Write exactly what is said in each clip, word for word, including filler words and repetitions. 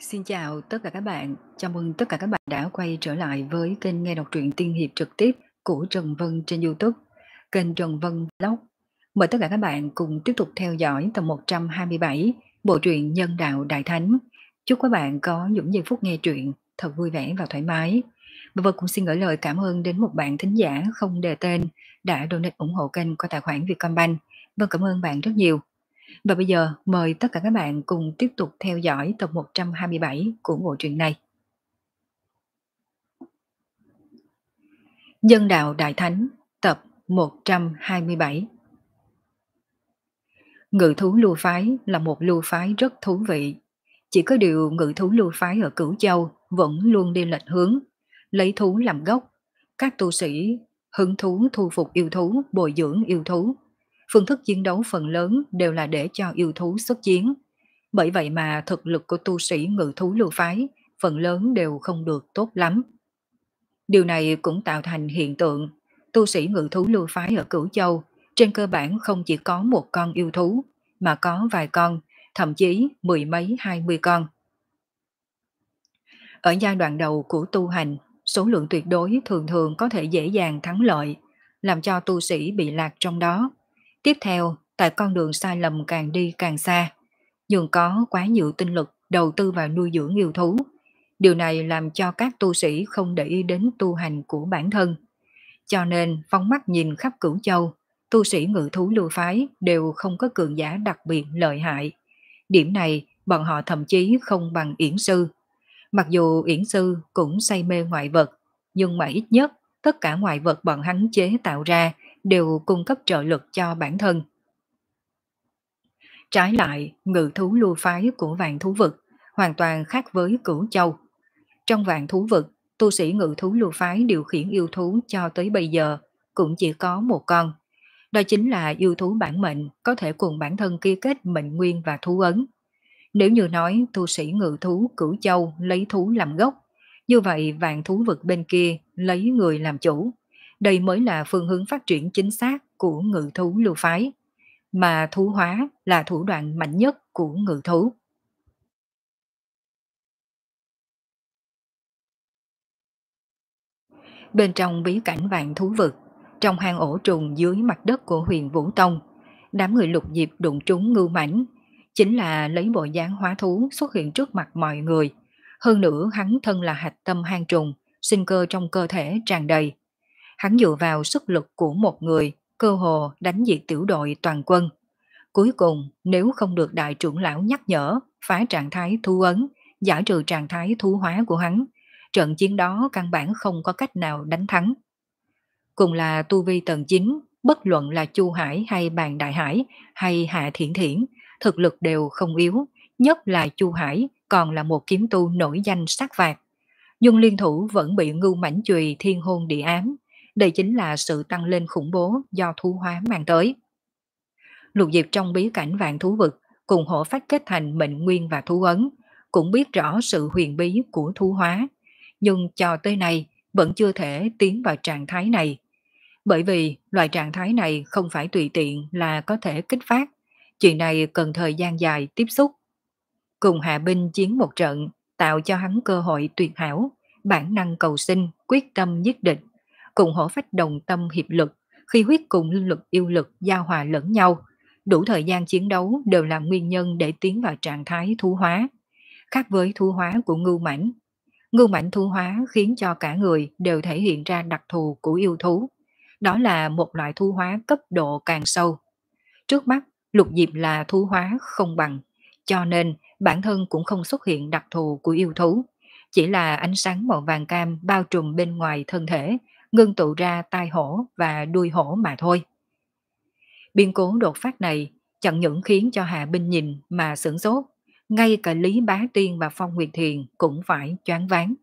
Xin chào tất cả các bạn, chào mừng tất cả các bạn đã quay trở lại với kênh nghe đọc truyện tiên hiệp trực tiếp của Trần Vân trên YouTube, kênh Trần Vân Vlog. Mời tất cả các bạn cùng tiếp tục theo dõi tập một trăm hai mươi bảy bộ truyện Nhân Đạo Đại Thánh. Chúc các bạn có những giây phút nghe truyện thật vui vẻ và thoải mái. Và Vân cũng xin gửi lời cảm ơn đến một bạn thính giả không đề tên đã donate ủng hộ kênh qua tài khoản Vietcombank. Vâng, cảm ơn bạn rất nhiều. Và bây giờ mời tất cả các bạn cùng tiếp tục theo dõi tập một trăm hai mươi bảy của bộ truyện này. Nhân Đạo Đại Thánh, tập một trăm hai mươi bảy. Ngự thú lưu phái là một lưu phái rất thú vị. Chỉ có điều ngự thú lưu phái ở Cửu Châu vẫn luôn đi lệch hướng, lấy thú làm gốc. Các tu sĩ hứng thú thu phục yêu thú, bồi dưỡng yêu thú. Phương thức chiến đấu phần lớn đều là để cho yêu thú xuất chiến. Bởi vậy mà thực lực của tu sĩ ngự thú lưu phái phần lớn đều không được tốt lắm. Điều này cũng tạo thành hiện tượng tu sĩ ngự thú lưu phái ở Cửu Châu trên cơ bản không chỉ có một con yêu thú mà có vài con, thậm chí mười mấy hai mươi con. Ở giai đoạn đầu của tu hành, số lượng tuyệt đối thường thường có thể dễ dàng thắng lợi, làm cho tu sĩ bị lạc trong đó. Tiếp theo, tại con đường sai lầm càng đi càng xa, nhưng có quá nhiều tinh lực đầu tư vào nuôi dưỡng yêu thú. Điều này làm cho các tu sĩ không để ý đến tu hành của bản thân. Cho nên phóng mắt nhìn khắp Cửu Châu, tu sĩ ngự thú lưu phái đều không có cường giả đặc biệt lợi hại. Điểm này bọn họ thậm chí không bằng Yển Sư. Mặc dù Yển Sư cũng say mê ngoại vật, nhưng mà ít nhất tất cả ngoại vật bọn hắn chế tạo ra đều cung cấp trợ lực cho bản thân. Trái lại, ngự thú lưu phái của Vạn Thú Vực hoàn toàn khác với Cửu Châu. Trong Vạn Thú Vực, tu sĩ ngự thú lưu phái điều khiển yêu thú cho tới bây giờ cũng chỉ có một con. Đó chính là yêu thú bản mệnh có thể cùng bản thân ký kết mệnh nguyên và thú ấn. Nếu như nói tu sĩ ngự thú Cửu Châu lấy thú làm gốc, như vậy Vạn Thú Vực bên kia lấy người làm chủ. Đây mới là phương hướng phát triển chính xác của ngự thú lưu phái. Mà thú hóa là thủ đoạn mạnh nhất của ngự thú. Bên trong bí cảnh Vạn Thú Vực, trong hang ổ trùng dưới mặt đất của Huyền Vũ Tông, đám người Lục Diệp đụng trúng Ngưu Mãnh, chính là lấy bộ dáng hóa thú xuất hiện trước mặt mọi người. Hơn nữa hắn thân là hạch tâm hang trùng, sinh cơ trong cơ thể tràn đầy. Hắn dựa vào sức lực của một người, cơ hồ đánh diệt tiểu đội toàn quân. Cuối cùng, nếu không được đại trưởng lão nhắc nhở, phá trạng thái thu ấn, giải trừ trạng thái thu hóa của hắn, trận chiến đó căn bản không có cách nào đánh thắng. Cùng là tu vi tầng chín, bất luận là Chu Hải hay Bàn Đại Hải hay Hạ Thiển Thiển, thực lực đều không yếu, nhất là Chu Hải còn là một kiếm tu nổi danh sát phạt. Nhưng liên thủ vẫn bị Ngưu Mãnh Chùy thiên hôn địa ám, đây chính là sự tăng lên khủng bố do thu hóa mang tới. Lục Diệp trong bí cảnh Vạn Thú Vực cùng hổ phách kết thành mệnh nguyên và thú ấn, cũng biết rõ sự huyền bí của thú hóa, nhưng cho tới nay vẫn chưa thể tiến vào trạng thái này. Bởi vì loại trạng thái này không phải tùy tiện là có thể kích phát, chuyện này cần thời gian dài tiếp xúc. Cùng hạ binh chiến một trận, tạo cho hắn cơ hội tuyệt hảo, bản năng cầu sinh, quyết tâm giết địch, cùng hổ phách đồng tâm hiệp lực, khi huyết cùng linh lực yêu lực giao hòa lẫn nhau, đủ thời gian chiến đấu đều là nguyên nhân để tiến vào trạng thái thu hóa. Khác với thu hóa của Ngưu Mãnh, Ngưu Mãnh thu hóa khiến cho cả người đều thể hiện ra đặc thù của yêu thú. Đó là một loại thu hóa cấp độ càng sâu. Trước mắt, Lục Diệp là thu hóa không bằng, cho nên bản thân cũng không xuất hiện đặc thù của yêu thú. Chỉ là ánh sáng màu vàng cam bao trùm bên ngoài thân thể, ngưng tụ ra tai hổ và đuôi hổ mà thôi. Biến cố đột phát này chẳng những khiến cho Hạ Binh nhìn mà sửng sốt, ngay cả Lý Bá Tiên và Phong Nguyệt Thiền cũng phải choáng váng.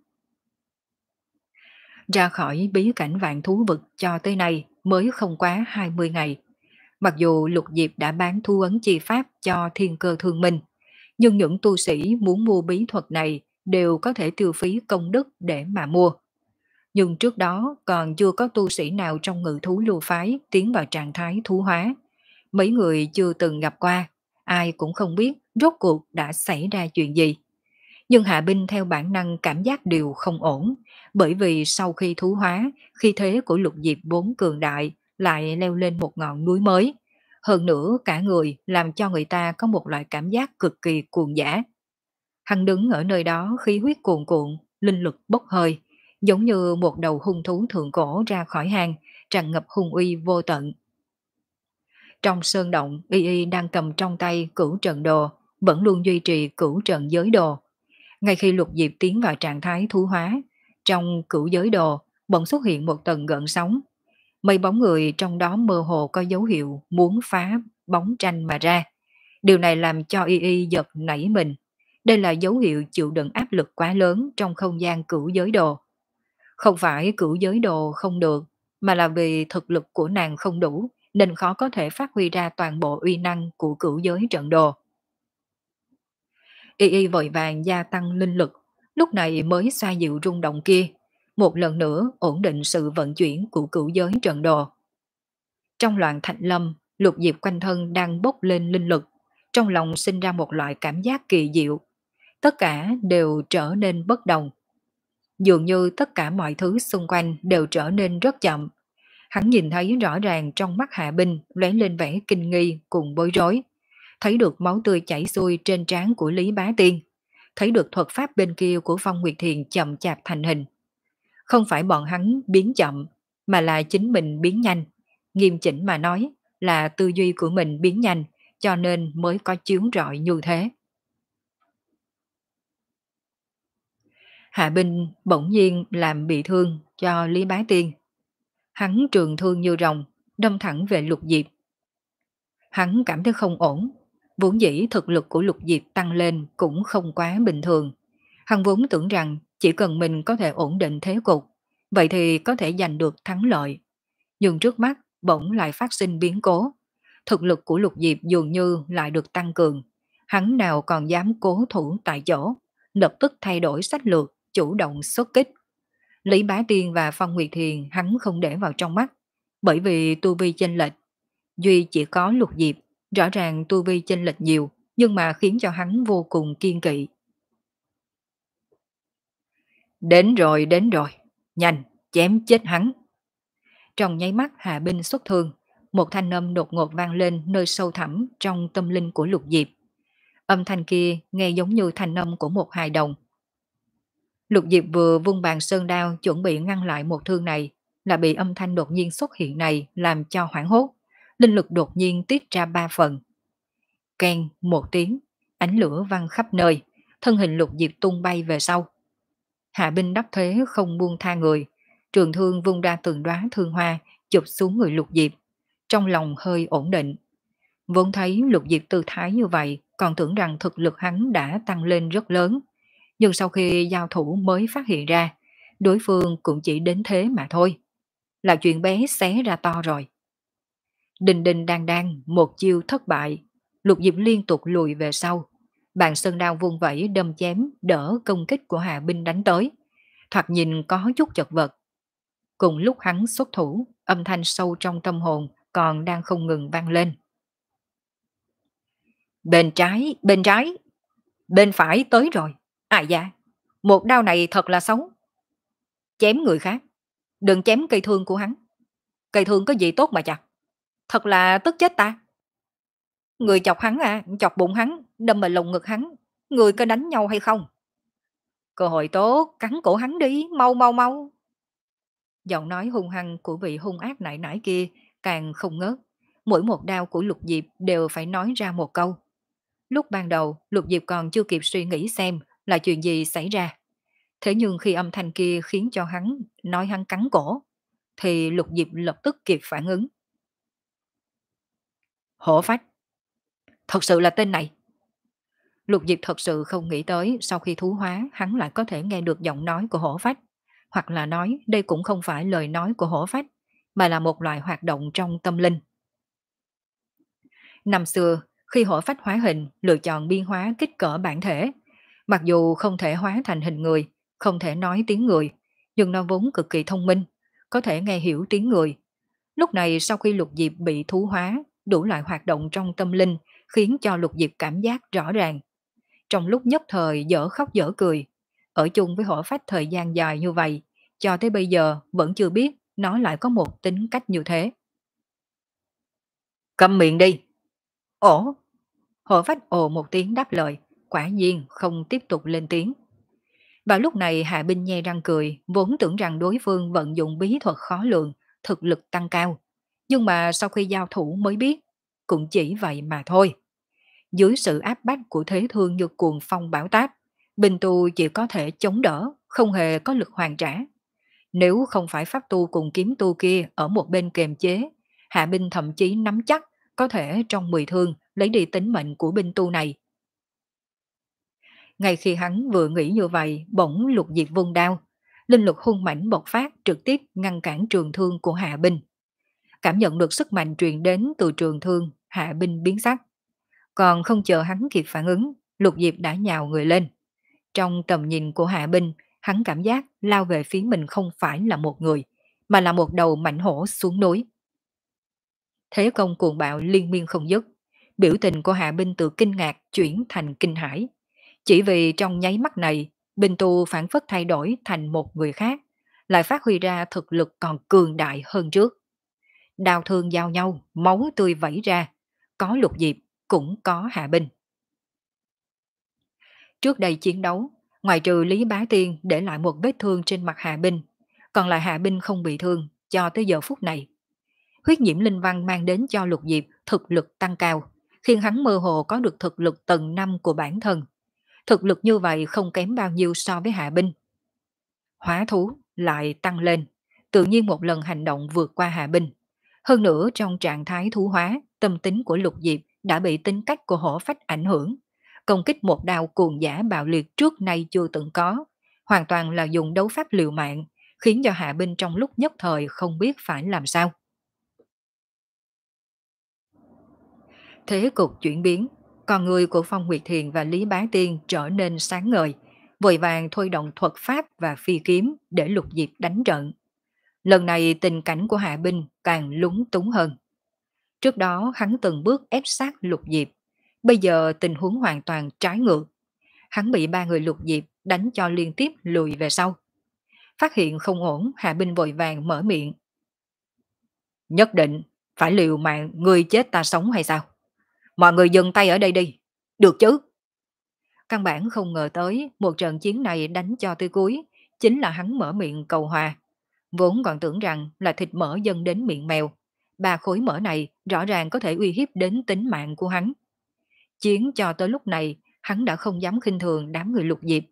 Ra khỏi bí cảnh Vạn Thú Vực cho tới nay mới không quá hai mươi ngày. Mặc dù Lục Diệp đã bán thu ấn chi pháp cho Thiên Cơ Thương Minh, nhưng những tu sĩ muốn mua bí thuật này đều có thể tiêu phí công đức để mà mua. Nhưng trước đó còn chưa có tu sĩ nào trong ngự thú lưu phái tiến vào trạng thái thú hóa. Mấy người chưa từng gặp qua, ai cũng không biết rốt cuộc đã xảy ra chuyện gì. Nhưng Hạ Binh theo bản năng cảm giác điều không ổn, bởi vì sau khi thú hóa, khí thế của lục diệp vốn cường đại lại leo lên một ngọn núi mới. Hơn nữa cả người làm cho người ta có một loại cảm giác cực kỳ cuồng dã. Hắn đứng ở nơi đó khí huyết cuồn cuộn, linh lực bốc hơi, giống như một đầu hung thú thượng cổ ra khỏi hang, tràn ngập hung uy vô tận. Trong sơn động, Y Y đang cầm trong tay cửu trận đồ, vẫn luôn duy trì cửu trận giới đồ. Ngay khi Lục Diệp tiến vào trạng thái thú hóa, trong cửu giới đồ bỗng xuất hiện một tầng gợn sóng. Mấy bóng người trong đó mơ hồ có dấu hiệu muốn phá bóng tranh mà ra. Điều này làm cho Y Y giật nảy mình. Đây là dấu hiệu chịu đựng áp lực quá lớn trong không gian cửu giới đồ. Không phải cửu giới đồ không được, mà là vì thực lực của nàng không đủ, nên khó có thể phát huy ra toàn bộ uy năng của cửu giới trận đồ. Y Y vội vàng gia tăng linh lực, lúc này mới xoa dịu rung động kia, một lần nữa ổn định sự vận chuyển của cửu giới trận đồ. Trong loạn thạch lâm, Lục Diệp quanh thân đang bốc lên linh lực, trong lòng sinh ra một loại cảm giác kỳ diệu. Tất cả đều trở nên bất đồng. Dường như tất cả mọi thứ xung quanh đều trở nên rất chậm. Hắn nhìn thấy rõ ràng trong mắt Hạ Binh lóe lên vẻ kinh nghi cùng bối rối. Thấy được máu tươi chảy xuôi trên trán của Lý Bá Tiên. Thấy được thuật pháp bên kia của Phong Nguyệt Thiền chậm chạp thành hình. Không phải bọn hắn biến chậm, mà là chính mình biến nhanh. Nghiêm chỉnh mà nói là tư duy của mình biến nhanh, cho nên mới có chiếu rọi như thế. Hạ Binh bỗng nhiên làm bị thương cho Lý Bá Tiên. Hắn trường thương như rồng, đâm thẳng về Lục Diệp. Hắn cảm thấy không ổn, vốn dĩ thực lực của Lục Diệp tăng lên cũng không quá bình thường. Hắn vốn tưởng rằng chỉ cần mình có thể ổn định thế cục, vậy thì có thể giành được thắng lợi. Nhưng trước mắt bỗng lại phát sinh biến cố. Thực lực của Lục Diệp dường như lại được tăng cường. Hắn nào còn dám cố thủ tại chỗ, lập tức thay đổi sách lược, chủ động xuất kích. Lý Bá Tiên và Phong Nguyệt Thiền hắn không để vào trong mắt, bởi vì tu vi chênh lệch. Duy chỉ có Lục Diệp, rõ ràng tu vi chênh lệch nhiều, nhưng mà khiến cho hắn vô cùng kiên kỵ. Đến rồi, đến rồi, nhanh, chém chết hắn. Trong nháy mắt Hạ Binh xuất thương, một thanh âm đột ngột vang lên nơi sâu thẳm trong tâm linh của Lục Diệp. Âm thanh kia nghe giống như thanh âm của một hài đồng. Lục Diệp vừa vung bàn sơn đao chuẩn bị ngăn lại một thương này, là bị âm thanh đột nhiên xuất hiện này làm cho hoảng hốt. Linh lực đột nhiên tiết ra ba phần. Keng một tiếng, ánh lửa văng khắp nơi, thân hình Lục Diệp tung bay về sau. Hạ Binh đắc thế không buông tha người, trường thương vung ra từng đóa thương hoa, chụp xuống người Lục Diệp. Trong lòng hơi ổn định. Vốn thấy Lục Diệp tư thái như vậy, còn tưởng rằng thực lực hắn đã tăng lên rất lớn. Nhưng sau khi giao thủ mới phát hiện ra, đối phương cũng chỉ đến thế mà thôi. Là chuyện bé xé ra to rồi. Đình đình đang đang, một chiêu thất bại. Lục Diệp liên tục lùi về sau. Bàn sơn đao vung vẩy đâm chém đỡ công kích của Hạ Binh đánh tới. Thoạt nhìn có chút chật vật. Cùng lúc hắn xuất thủ, âm thanh sâu trong tâm hồn còn đang không ngừng vang lên. Bên trái, bên trái, bên phải tới rồi. À dạ, một đao này thật là xấu. Chém người khác, đừng chém cây thương của hắn. Cây thương có gì tốt mà chặt. Thật là tức chết ta. Người chọc hắn à, chọc bụng hắn, đâm vào lồng ngực hắn. Người có đánh nhau hay không? Cơ hội tốt, cắn cổ hắn đi, mau mau mau. Giọng nói hung hăng của vị hung ác nại nải kia càng không ngớt. Mỗi một đao của Lục Diệp đều phải nói ra một câu. Lúc ban đầu, Lục Diệp còn chưa kịp suy nghĩ xem là chuyện gì xảy ra. Thế nhưng khi âm thanh kia khiến cho hắn nói hắn cắn cổ, thì Lục Diệp lập tức kịp phản ứng. Hổ phách. Thật sự là tên này. Lục Diệp thật sự không nghĩ tới sau khi thú hóa hắn lại có thể nghe được giọng nói của hổ phách. Hoặc là nói đây cũng không phải lời nói của hổ phách, mà là một loại hoạt động trong tâm linh. Năm xưa, khi hổ phách hóa hình lựa chọn biên hóa kích cỡ bản thể, mặc dù không thể hóa thành hình người, không thể nói tiếng người, nhưng nó vốn cực kỳ thông minh, có thể nghe hiểu tiếng người. Lúc này sau khi Lục Diệp bị thú hóa, đủ loại hoạt động trong tâm linh khiến cho Lục Diệp cảm giác rõ ràng. trong lúc nhất thời dở khóc dở cười. Ở chung với hổ phách thời gian dài như vậy, cho tới bây giờ vẫn chưa biết nó lại có một tính cách như thế. Câm miệng đi! Ổ! Hổ phách ồ một tiếng đáp lời, quả nhiên không tiếp tục lên tiếng. Vào lúc này Hạ Binh nhe răng cười, vốn tưởng rằng đối phương vận dụng bí thuật khó lường, thực lực tăng cao. Nhưng mà sau khi giao thủ mới biết, cũng chỉ vậy mà thôi. Dưới sự áp bách của thế thương như cuồng phong bão táp, binh tu chỉ có thể chống đỡ, không hề có lực hoàn trả. Nếu không phải pháp tu cùng kiếm tu kia ở một bên kềm chế, Hạ Binh thậm chí nắm chắc có thể trong mười thương lấy đi tính mệnh của binh tu này. Ngay khi hắn vừa nghĩ như vậy, bỗng Lục Diệp vung đao. Linh lực hung mãnh bộc phát trực tiếp ngăn cản trường thương của Hạ Binh. Cảm nhận được sức mạnh truyền đến từ trường thương, Hạ Binh biến sắc. Còn không chờ hắn kịp phản ứng, Lục Diệp đã nhào người lên. Trong tầm nhìn của Hạ Binh, hắn cảm giác lao về phía mình không phải là một người, mà là một đầu mãnh hổ xuống núi. Thế công cuồng bạo liên miên không dứt, biểu tình của Hạ Binh từ kinh ngạc chuyển thành kinh hãi. Chỉ vì trong nháy mắt này, Binh Tu phản phất thay đổi thành một người khác, lại phát huy ra thực lực còn cường đại hơn trước. Đao thương giao nhau, máu tươi vẩy ra, có Lục Diệp, cũng có Hạ Binh. Trước đây chiến đấu, ngoài trừ Lý Bá Tiên để lại một vết thương trên mặt Hạ Binh, còn lại Hạ Binh không bị thương cho tới giờ phút này. Huyết nhiễm linh văn mang đến cho Lục Diệp thực lực tăng cao, khiến hắn mơ hồ có được thực lực tầng năm của bản thân. Thực lực như vậy không kém bao nhiêu so với Hạ Binh. Hóa thú lại tăng lên, tự nhiên một lần hành động vượt qua Hạ Binh. Hơn nữa trong trạng thái thú hóa, tâm tính của Lục Diệp đã bị tính cách của hổ phách ảnh hưởng. Công kích một đao cuồng giả bạo liệt trước nay chưa từng có, hoàn toàn là dùng đấu pháp liều mạng, khiến cho Hạ Binh trong lúc nhất thời không biết phải làm sao. Thế cục chuyển biến, con người của Phong Nguyệt Thiền và Lý Bá Tiên trở nên sáng ngời, vội vàng thôi động thuật pháp và phi kiếm để Lục Diệp đánh trận. Lần này tình cảnh của Hạ Binh càng lúng túng hơn. Trước đó hắn từng bước ép sát Lục Diệp, bây giờ tình huống hoàn toàn trái ngược. Hắn bị ba người Lục Diệp đánh cho liên tiếp lùi về sau. Phát hiện không ổn, Hạ Binh vội vàng mở miệng. Nhất định phải liều mạng người chết ta sống hay sao? Mọi người dừng tay ở đây đi, được chứ? Căn bản không ngờ tới một trận chiến này đánh cho tới cuối, chính là hắn mở miệng cầu hòa. Vốn còn tưởng rằng là thịt mỡ dâng đến miệng mèo, ba khối mỡ này rõ ràng có thể uy hiếp đến tính mạng của hắn. Chiến cho tới lúc này, hắn đã không dám khinh thường đám người Lục Diệp.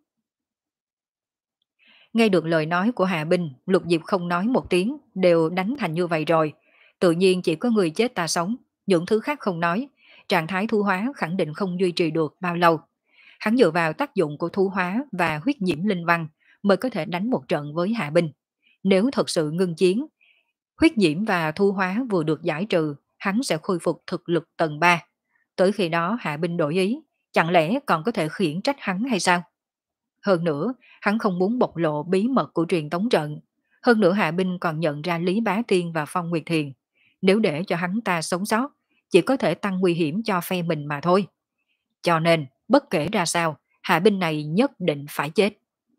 Nghe được lời nói của Hạ Binh, Lục Diệp không nói một tiếng, đều đánh thành như vậy rồi. Tự nhiên chỉ có người chết ta sống, những thứ khác không nói, trạng thái thu hóa khẳng định không duy trì được bao lâu. Hắn dựa vào tác dụng của thu hóa và huyết nhiễm linh văn mới có thể đánh một trận với Hạ Binh. Nếu thật sự ngưng chiến, huyết nhiễm và thu hóa vừa được giải trừ, hắn sẽ khôi phục thực lực tầng ba. Tới khi đó Hạ Binh đổi ý, chẳng lẽ còn có thể khiển trách hắn hay sao? Hơn nữa, hắn không muốn bộc lộ bí mật của truyền tống trận. Hơn nữa Hạ Binh còn nhận ra Lý Bá Tiên và Phong Nguyệt Thiền. Nếu để cho hắn ta sống sót, chỉ có thể tăng nguy hiểm cho phe mình mà thôi. Cho nên, bất kể ra sao, Hạ Binh này nhất định phải chết.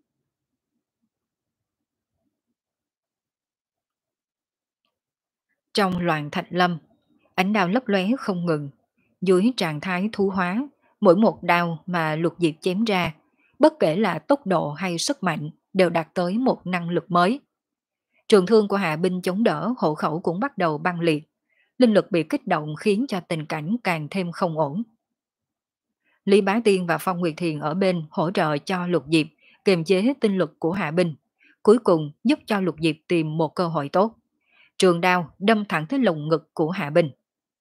Trong loạn thạch lâm, ánh đao lấp lóe không ngừng. Dưới trạng thái thú hóa, mỗi một đao mà Lục Diệp chém ra, bất kể là tốc độ hay sức mạnh, đều đạt tới một năng lực mới. Trường thương của Hạ Binh chống đỡ, hộ khẩu cũng bắt đầu băng liệt. Linh lực bị kích động khiến cho tình cảnh càng thêm không ổn. Lý Bá Tiên và Phong Nguyệt Thiền ở bên hỗ trợ cho Lục Diệp, kiềm chế tinh lực của Hạ Binh, cuối cùng giúp cho Lục Diệp tìm một cơ hội tốt. Trường đao đâm thẳng tới lồng ngực của Hạ Binh.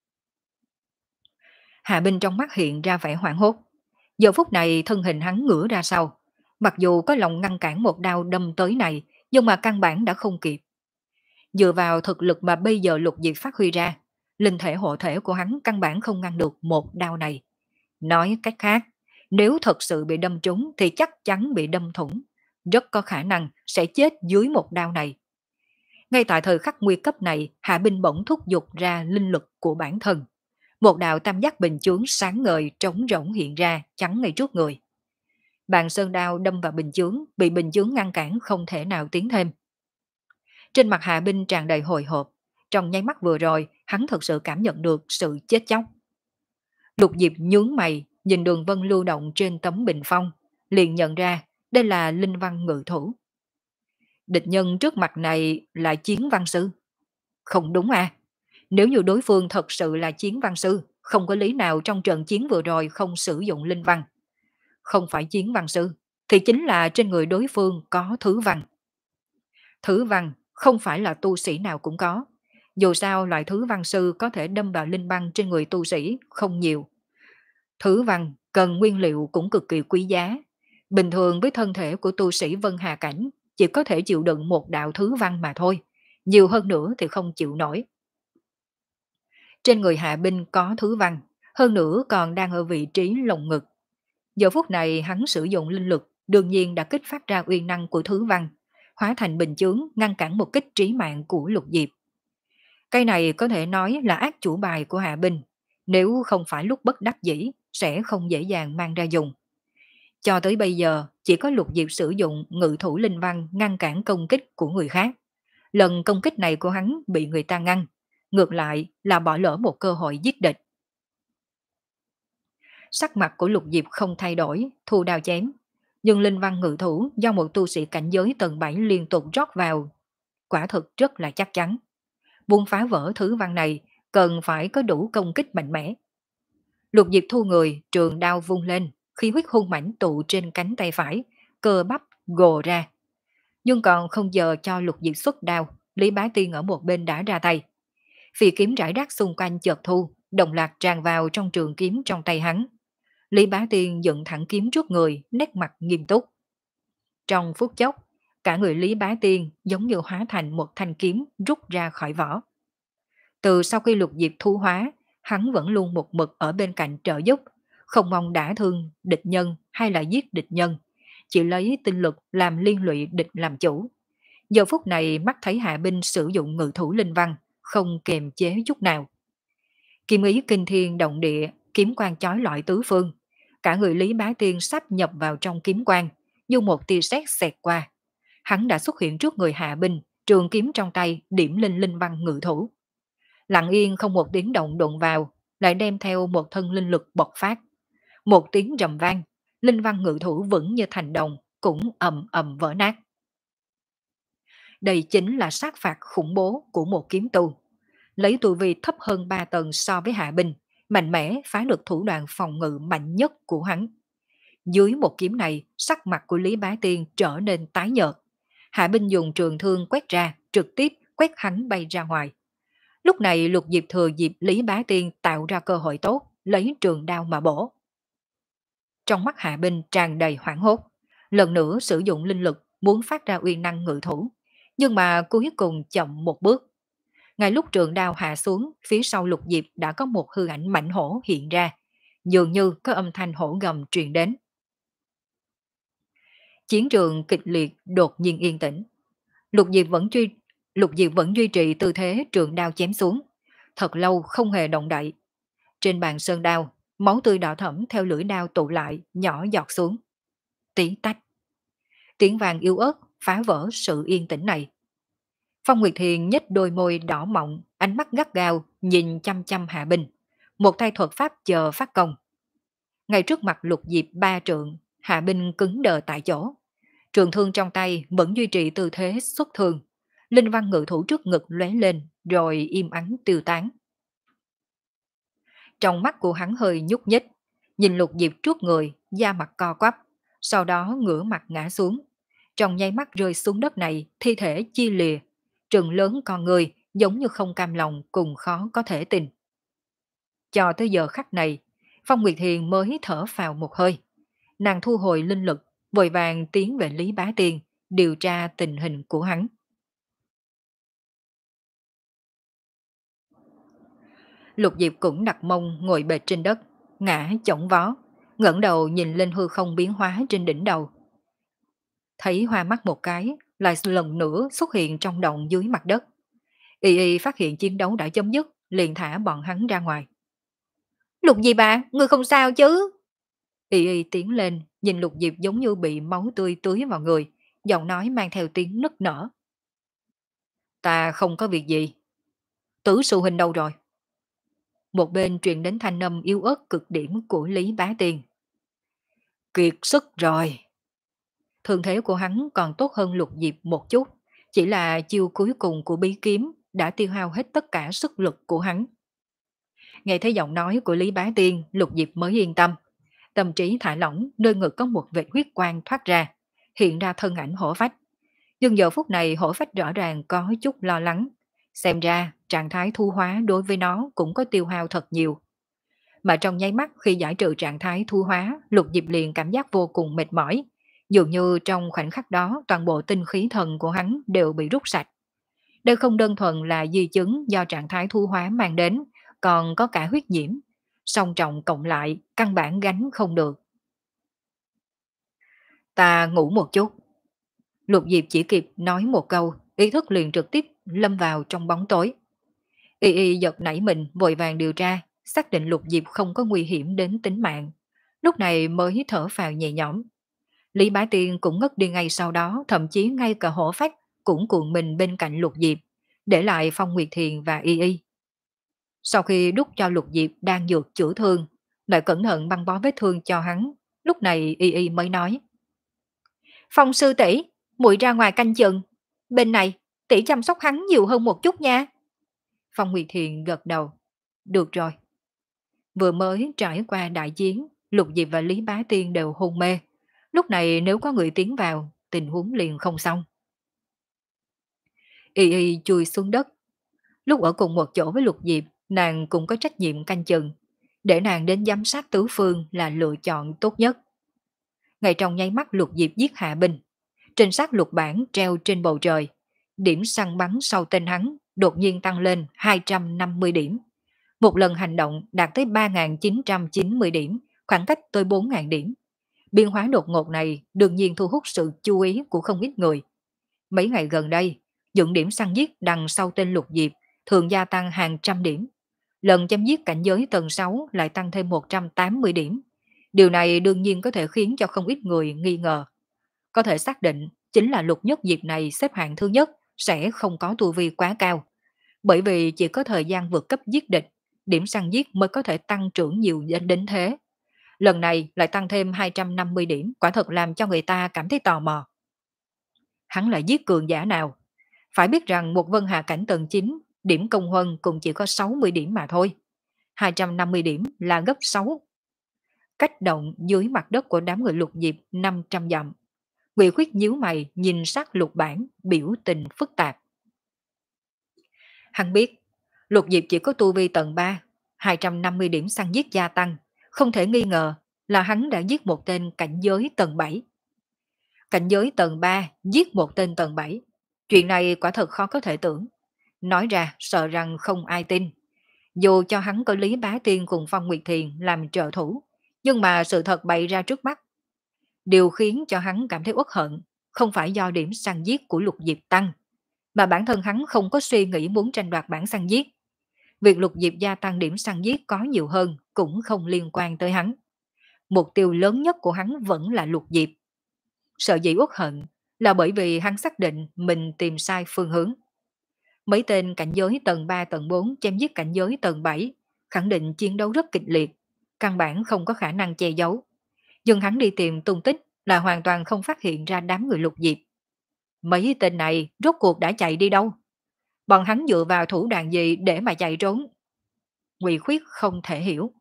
Hạ Binh trong mắt hiện ra vẻ hoảng hốt. Giờ phút này thân hình hắn ngửa ra sau. Mặc dù có lòng ngăn cản một đao đâm tới này, nhưng mà căn bản đã không kịp. Dựa vào thực lực mà bây giờ Lục Diệp phát huy ra, linh thể hộ thể của hắn căn bản không ngăn được một đao này. Nói cách khác, nếu thật sự bị đâm trúng thì chắc chắn bị đâm thủng. Rất có khả năng sẽ chết dưới một đao này. Ngay tại thời khắc nguy cấp này, Hạ Binh bỗng thúc giục ra linh lực của bản thân. Một đạo tam giác bình chướng sáng ngời trống rỗng hiện ra chắn ngay trước người. Bàn sơn đao đâm vào bình chướng, bị bình chướng ngăn cản không thể nào tiến thêm. Trên mặt Hạ Binh tràn đầy hồi hộp, trong nháy mắt vừa rồi, hắn thực sự cảm nhận được sự chết chóc. Lục Diệp nhướng mày, nhìn đường vân lưu động trên tấm bình phong, liền nhận ra đây là linh văn ngự thủ. Địch nhân trước mặt này là chiến văn sư. Không đúng à? Nếu như đối phương thật sự là chiến văn sư, không có lý nào trong trận chiến vừa rồi không sử dụng linh văn. Không phải chiến văn sư, thì chính là trên người đối phương có thứ văn. Thứ văn không phải là tu sĩ nào cũng có. Dù sao loại thứ văn sư có thể đâm vào linh băng trên người tu sĩ không nhiều. Thứ văn cần nguyên liệu cũng cực kỳ quý giá. Bình thường với thân thể của tu sĩ Vân Hà Cảnh chỉ có thể chịu đựng một đạo thứ văn mà thôi. Nhiều hơn nữa thì không chịu nổi. Trên người Hạ Binh có thứ văn, hơn nữa còn đang ở vị trí lồng ngực. Giờ phút này hắn sử dụng linh lực, đương nhiên đã kích phát ra uy năng của thứ văn, hóa thành bình chướng ngăn cản một kích trí mạng của Lục Diệp. Cây này có thể nói là ác chủ bài của Hạ Binh, nếu không phải lúc bất đắc dĩ, sẽ không dễ dàng mang ra dùng. Cho tới bây giờ, chỉ có Lục Diệp sử dụng ngự thủ linh văn ngăn cản công kích của người khác. Lần công kích này của hắn bị người ta ngăn, ngược lại là bỏ lỡ một cơ hội giết địch. Sắc mặt của Lục Diệp không thay đổi, thu đao chém. Nhưng linh văn ngự thủ do một tu sĩ cảnh giới tầng bảy liên tục rót vào, quả thực rất là chắc chắn. Muốn phá vỡ thứ văn này, cần phải có đủ công kích mạnh mẽ. Lục Diệp thu người, trường đao vung lên, khí huyết hung mãnh tụ trên cánh tay phải, cơ bắp gồ ra. Nhưng còn không giờ cho Lục Diệp xuất đao, Lý Bá Tiên ở một bên đã ra tay. Phi kiếm rải rác xung quanh chợt thu, đồng loạt tràn vào trong trường kiếm trong tay hắn. Lý Bá Tiên dựng thẳng kiếm trước người, nét mặt nghiêm túc. Trong phút chốc, cả người Lý Bá Tiên giống như hóa thành một thanh kiếm rút ra khỏi vỏ. Từ sau khi Lục Diệp thu hóa, hắn vẫn luôn một mực ở bên cạnh trợ giúp, không mong đả thương địch nhân hay là giết địch nhân, chỉ lấy tinh lực làm liên lụy địch làm chủ. Giờ phút này mắt thấy Hạ Binh sử dụng ngự thủ linh văn, không kềm chế chút nào. Kiếm ý kinh thiên động địa, kiếm quang chói lọi tứ phương. Cả người Lý Bá Tiên sắp nhập vào trong kiếm quang, như một tia sét xẹt qua. Hắn đã xuất hiện trước người Hạ Binh, trường kiếm trong tay điểm lên linh văn ngự thủ. Lặng yên không một tiếng động đụng vào, lại đem theo một thân linh lực bộc phát. Một tiếng rầm vang, linh văn ngự thủ vững như thành đồng, cũng ầm ầm vỡ nát. Đây chính là sát phạt khủng bố của một kiếm tu. Lấy tu vi thấp hơn ba tầng so với Hạ Binh, mạnh mẽ phá được thủ đoạn phòng ngự mạnh nhất của hắn. Dưới một kiếm này, sắc mặt của Lý Bá Tiên trở nên tái nhợt. Hạ Binh dùng trường thương quét ra, trực tiếp quét hắn bay ra ngoài. Lúc này Lục Diệp thừa dịp Lý Bá Tiên tạo ra cơ hội tốt, lấy trường đao mà bổ. Trong mắt Hạ Binh tràn đầy hoảng hốt, lần nữa sử dụng linh lực muốn phát ra uy năng ngự thủ, nhưng mà cuối cùng chậm một bước. Ngay lúc trường đao hạ xuống, phía sau Lục Diệp đã có một hư ảnh mảnh hổ hiện ra, dường như có âm thanh hổ gầm truyền đến. Chiến trường kịch liệt đột nhiên yên tĩnh. Lục Diệp vẫn duy Lục Diệp vẫn duy trì tư thế trường đao chém xuống, thật lâu không hề động đậy. Trên bàn sơn đao, máu tươi đỏ thẫm theo lưỡi đao tụ lại, nhỏ giọt xuống. Tí tách. Tiếng vàng yếu ớt phá vỡ sự yên tĩnh này. Phong Nguyệt Thiền nhếch đôi môi đỏ mọng, ánh mắt gắt gao nhìn chăm chăm Hạ Binh, một tay thuật pháp chờ phát công. Ngay trước mặt Lục Diệp ba trượng, Hạ Binh cứng đờ tại chỗ. Trường thương trong tay vẫn duy trì tư thế xuất thương. Linh văn ngự thủ trước ngực lóe lên, rồi im ắng tiêu tán. Trong mắt của hắn hơi nhúc nhích, nhìn Lục Diệp trước người, da mặt co quắp, sau đó ngửa mặt ngã xuống. Trong nháy mắt rơi xuống đất này, thi thể chia lìa, trừng lớn con người giống như không cam lòng cùng khó có thể tin. Cho tới giờ khắc này, Phong Nguyệt Thiền mới thở phào một hơi. Nàng thu hồi linh lực, vội vàng tiến về Lý Bá Tiên, điều tra tình hình của hắn. Lục Diệp cũng đặt mông ngồi bệt trên đất, ngã chổng vó, ngẩng đầu nhìn lên hư không biến hóa trên đỉnh đầu. Thấy hoa mắt một cái, lại lần nữa xuất hiện trong động dưới mặt đất. Y Y phát hiện chiến đấu đã chấm dứt, liền thả bọn hắn ra ngoài. Lục gì bà, ngươi không sao chứ? Y Y tiến lên, nhìn Lục Diệp giống như bị máu tươi tưới vào người, giọng nói mang theo tiếng nức nở. Ta không có việc gì. Tứ sư huynh đâu rồi? Một bên truyền đến thanh âm yếu ớt cực điểm của Lý Bá Tiên. Kiệt sức rồi. Thương thế của hắn còn tốt hơn Lục Diệp một chút, chỉ là chiêu cuối cùng của bí kiếm đã tiêu hao hết tất cả sức lực của hắn. Nghe thấy giọng nói của Lý Bá Tiên, Lục Diệp mới yên tâm. Tâm trí thả lỏng, nơi ngực có một vệt huyết quang thoát ra, hiện ra thân ảnh Hổ Phách. Nhưng giờ phút này Hổ Phách rõ ràng có chút lo lắng. Xem ra, trạng thái thu hóa đối với nó cũng có tiêu hao thật nhiều. Mà trong nháy mắt khi giải trừ trạng thái thu hóa, Lục Diệp liền cảm giác vô cùng mệt mỏi. Dường như trong khoảnh khắc đó toàn bộ tinh khí thần của hắn đều bị rút sạch. Đây không đơn thuần là di chứng do trạng thái thu hóa mang đến, còn có cả huyết nhiễm. Song trọng cộng lại, căn bản gánh không được. Ta ngủ một chút. Lục Diệp chỉ kịp nói một câu, ý thức liền trực tiếp lâm vào trong bóng tối. Y y giật nảy mình vội vàng điều tra, xác định Lục Diệp không có nguy hiểm đến tính mạng. Lúc này mới thở phào nhẹ nhõm. Lý Bá Tiên cũng ngất đi ngay sau đó, thậm chí ngay cả Hổ Phách cũng cuộn mình bên cạnh Lục Diệp, để lại Phong Nguyệt Thiền và Y Y. Sau khi đút cho Lục Diệp đang dược chữa thương, lại cẩn thận băng bó vết thương cho hắn, lúc này Y Y mới nói. Phong sư tỷ, muội ra ngoài canh chừng. Bên này, tỷ chăm sóc hắn nhiều hơn một chút nha. Phong Nguyệt Thiền gật đầu. Được rồi. Vừa mới trải qua đại chiến, Lục Diệp và Lý Bá Tiên đều hôn mê. Lúc này nếu có người tiến vào, tình huống liền không xong. Y Y chui xuống đất. Lúc ở cùng một chỗ với Lục Diệp, nàng cũng có trách nhiệm canh chừng. Để nàng đến giám sát tứ phương là lựa chọn tốt nhất. Ngay trong nháy mắt Lục Diệp giết hạ binh. Trên sát lục bản treo trên bầu trời. Điểm săn bắn sau tên hắn đột nhiên tăng lên hai trăm năm mươi điểm. Một lần hành động đạt tới ba nghìn chín trăm chín mươi điểm, khoảng cách tới bốn nghìn điểm. Biến hóa đột ngột này đương nhiên thu hút sự chú ý của không ít người. Mấy ngày gần đây, dựng điểm săn giết đằng sau tên Lục Diệp thường gia tăng hàng trăm điểm. Lần chém giết cảnh giới tầng sáu lại tăng thêm một trăm tám mươi điểm. Điều này đương nhiên có thể khiến cho không ít người nghi ngờ. Có thể xác định chính là Lục Nhất Diệp này xếp hạng thứ nhất sẽ không có tu vi quá cao. Bởi vì chỉ có thời gian vượt cấp giết địch, điểm săn giết mới có thể tăng trưởng nhiều đến đến thế. Lần này lại tăng thêm hai trăm năm mươi điểm, quả thật làm cho người ta cảm thấy tò mò. Hắn lại giết cường giả nào? Phải biết rằng một vân hạ cảnh tầng chín, điểm công huân cũng chỉ có sáu mươi điểm mà thôi. hai trăm năm mươi điểm là gấp sáu. Cách động dưới mặt đất của đám người Lục Diệp năm trăm dặm. Ngụy Khuyết nhíu mày nhìn sát lục bản, biểu tình phức tạp. Hắn biết, Lục Diệp chỉ có tu vi tầng ba, hai trăm năm mươi điểm săn giết gia tăng, không thể nghi ngờ là hắn đã giết một tên cảnh giới tầng bảy. Cảnh giới tầng ba giết một tên tầng bảy, chuyện này quả thật khó có thể tưởng. Nói ra sợ rằng không ai tin. Dù cho hắn có Lý Bá Tiên cùng Phong Nguyệt Thiền làm trợ thủ, nhưng mà sự thật bày ra trước mắt. Điều khiến cho hắn cảm thấy uất hận không phải do điểm săn giết của Lục Diệp tăng, mà bản thân hắn không có suy nghĩ muốn tranh đoạt bản săn giết. Việc Lục Diệp gia tăng điểm săn giết có nhiều hơn cũng không liên quan tới hắn. Mục tiêu lớn nhất của hắn vẫn là Lục Diệp. Sợ dĩ uất hận là bởi vì hắn xác định mình tìm sai phương hướng. Mấy tên cảnh giới tầng ba tầng bốn chém giết cảnh giới tầng bảy, khẳng định chiến đấu rất kịch liệt, căn bản không có khả năng che giấu. Nhưng hắn đi tìm tung tích là hoàn toàn không phát hiện ra đám người Lục Diệp. Mấy tên này rốt cuộc đã chạy đi đâu? Bọn hắn dựa vào thủ đoạn gì để mà chạy trốn? Ngụy Khuyết không thể hiểu.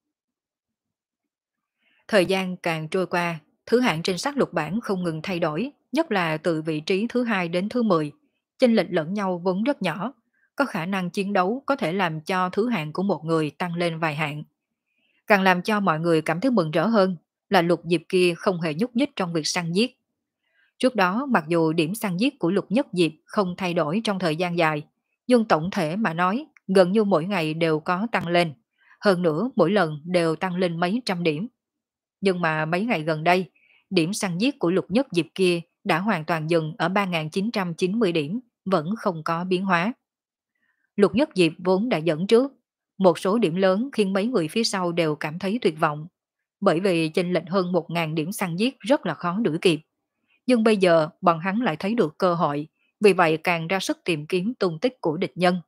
Thời gian càng trôi qua, thứ hạng trên sát lục bản không ngừng thay đổi, nhất là từ vị trí thứ hai đến thứ mười. Chênh lệch lẫn nhau vốn rất nhỏ, có khả năng chiến đấu có thể làm cho thứ hạng của một người tăng lên vài hạng. Càng làm cho mọi người cảm thấy mừng rỡ hơn là Lục Diệp kia không hề nhúc nhích trong việc săn giết. Trước đó mặc dù điểm săn giết của Lục Nhất Diệp không thay đổi trong thời gian dài, nhưng tổng thể mà nói gần như mỗi ngày đều có tăng lên, hơn nữa mỗi lần đều tăng lên mấy trăm điểm. Nhưng mà mấy ngày gần đây, điểm săn giết của Lục Nhất Diệp kia đã hoàn toàn dừng ở ba nghìn chín trăm chín mươi điểm, vẫn không có biến hóa. Lục Nhất Diệp vốn đã dẫn trước, một số điểm lớn khiến mấy người phía sau đều cảm thấy tuyệt vọng. bởi vì chênh lệch hơn một ngàn điểm săn giết rất là khó đuổi kịp. Nhưng bây giờ bọn hắn lại thấy được cơ hội, vì vậy càng ra sức tìm kiếm tung tích của địch nhân.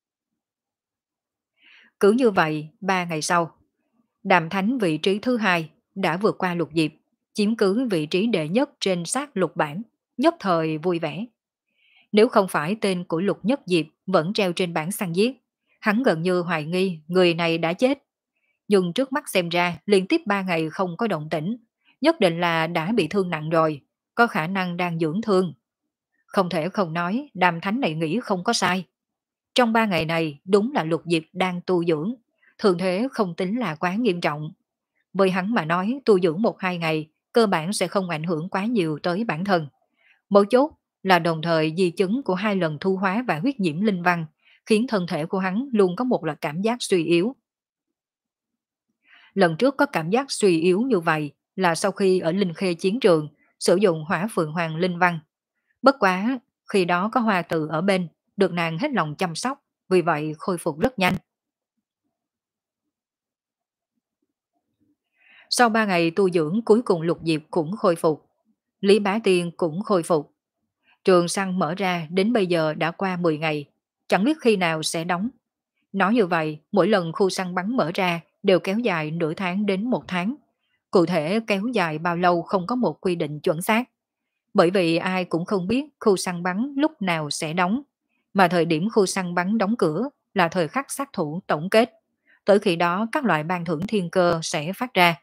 Cứ như vậy, ba ngày sau, Đàm Thánh vị trí thứ hai đã vượt qua Lục Diệp, chiếm cứ vị trí đệ nhất trên sát lục bảng, nhất thời vui vẻ. Nếu không phải tên của Lục Nhất Diệp vẫn treo trên bảng săn giết, hắn gần như hoài nghi người này đã chết. Nhưng trước mắt xem ra liên tiếp ba ngày không có động tĩnh, nhất định là đã bị thương nặng rồi, có khả năng đang dưỡng thương. Không thể không nói, Đàm Thánh này nghĩ không có sai. Trong ba ngày này đúng là Lục Diệp đang tu dưỡng, thường thế không tính là quá nghiêm trọng. Với hắn mà nói tu dưỡng một hai ngày, cơ bản sẽ không ảnh hưởng quá nhiều tới bản thân. Mấu chốt là đồng thời di chứng của hai lần thu hóa và huyết nhiễm linh văn, khiến thân thể của hắn luôn có một là cảm giác suy yếu. Lần trước có cảm giác suy yếu như vậy là sau khi ở Linh Khê chiến trường sử dụng hỏa phượng hoàng linh văn. Bất quá, khi đó có hoa từ ở bên, được nàng hết lòng chăm sóc, vì vậy khôi phục rất nhanh. Sau ba ngày tu dưỡng cuối cùng Lục Diệp cũng khôi phục. Lý Bá Tiên cũng khôi phục. Trường săn mở ra đến bây giờ đã qua mười ngày, chẳng biết khi nào sẽ đóng. Nói như vậy, mỗi lần khu săn bắn mở ra đều kéo dài nửa tháng đến một tháng. Cụ thể kéo dài bao lâu không có một quy định chuẩn xác. Bởi vì ai cũng không biết khu săn bắn lúc nào sẽ đóng. Mà thời điểm khu săn bắn đóng cửa là thời khắc sát thủ tổng kết. Tới khi đó các loại ban thưởng thiên cơ sẽ phát ra.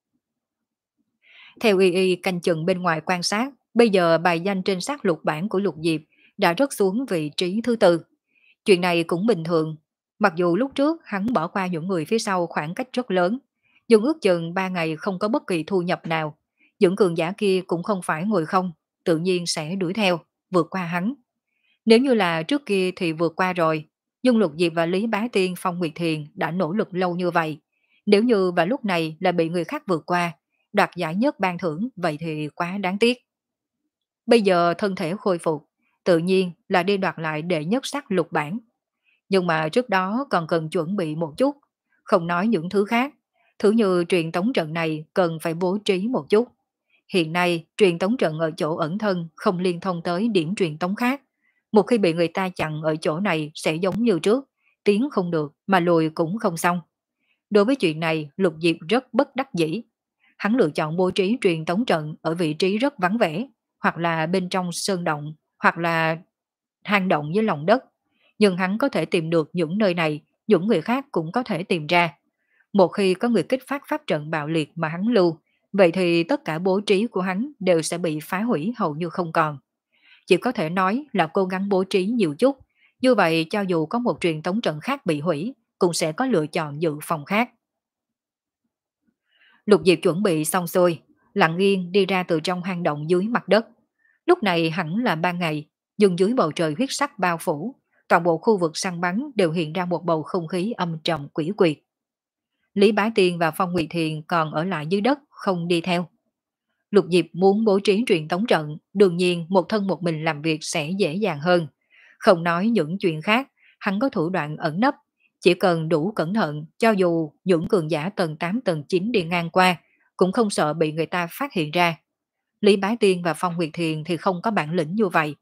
Theo Y Y canh chừng bên ngoài quan sát, bây giờ bài danh trên sát lục bảng của Lục Diệp đã rớt xuống vị trí thứ tư. Chuyện này cũng bình thường, mặc dù lúc trước hắn bỏ qua những người phía sau khoảng cách rất lớn, nhưng ước chừng ba ngày không có bất kỳ thu nhập nào. Những cường giả kia cũng không phải ngồi không, tự nhiên sẽ đuổi theo, vượt qua hắn. Nếu như là trước kia thì vượt qua rồi, nhưng Lục Diệp và Lý Bá Tiên Phong Nguyệt Thiền đã nỗ lực lâu như vậy. Nếu như vào lúc này là bị người khác vượt qua, đoạt giải nhất ban thưởng, vậy thì quá đáng tiếc. Bây giờ thân thể khôi phục, tự nhiên là đi đoạt lại đệ nhất sắc lục bảng. Nhưng mà trước đó còn cần chuẩn bị một chút, không nói những thứ khác. Thứ như truyền tống trận này cần phải bố trí một chút. Hiện nay truyền tống trận ở chỗ ẩn thân không liên thông tới điểm truyền tống khác. Một khi bị người ta chặn ở chỗ này sẽ giống như trước, tiến không được mà lùi cũng không xong. Đối với chuyện này Lục Diệp rất bất đắc dĩ. Hắn lựa chọn bố trí truyền tống trận ở vị trí rất vắng vẻ, hoặc là bên trong sơn động, hoặc là hang động dưới lòng đất. Nhưng hắn có thể tìm được những nơi này, những người khác cũng có thể tìm ra. Một khi có người kích phát pháp trận bạo liệt mà hắn lưu, vậy thì tất cả bố trí của hắn đều sẽ bị phá hủy hầu như không còn. Chỉ có thể nói là cố gắng bố trí nhiều chút, như vậy cho dù có một truyền tống trận khác bị hủy, cũng sẽ có lựa chọn dự phòng khác. Lục Diệp chuẩn bị xong xuôi, lặng yên đi ra từ trong hang động dưới mặt đất. Lúc này hẳn là ban ngày, nhưng dưới bầu trời huyết sắc bao phủ, toàn bộ khu vực săn bắn đều hiện ra một bầu không khí âm trầm quỷ quyệt. Lý Bá Tiên và Phong Nguyệt Thiền còn ở lại dưới đất, không đi theo. Lục Diệp muốn bố trí truyền tống trận, đương nhiên một thân một mình làm việc sẽ dễ dàng hơn. Không nói những chuyện khác, hắn có thủ đoạn ẩn nấp, chỉ cần đủ cẩn thận, cho dù những cường giả tầng tám tầng chín đi ngang qua, cũng không sợ bị người ta phát hiện ra. Lý Bá Tiên và Phong Nguyệt Thiền thì không có bản lĩnh như vậy.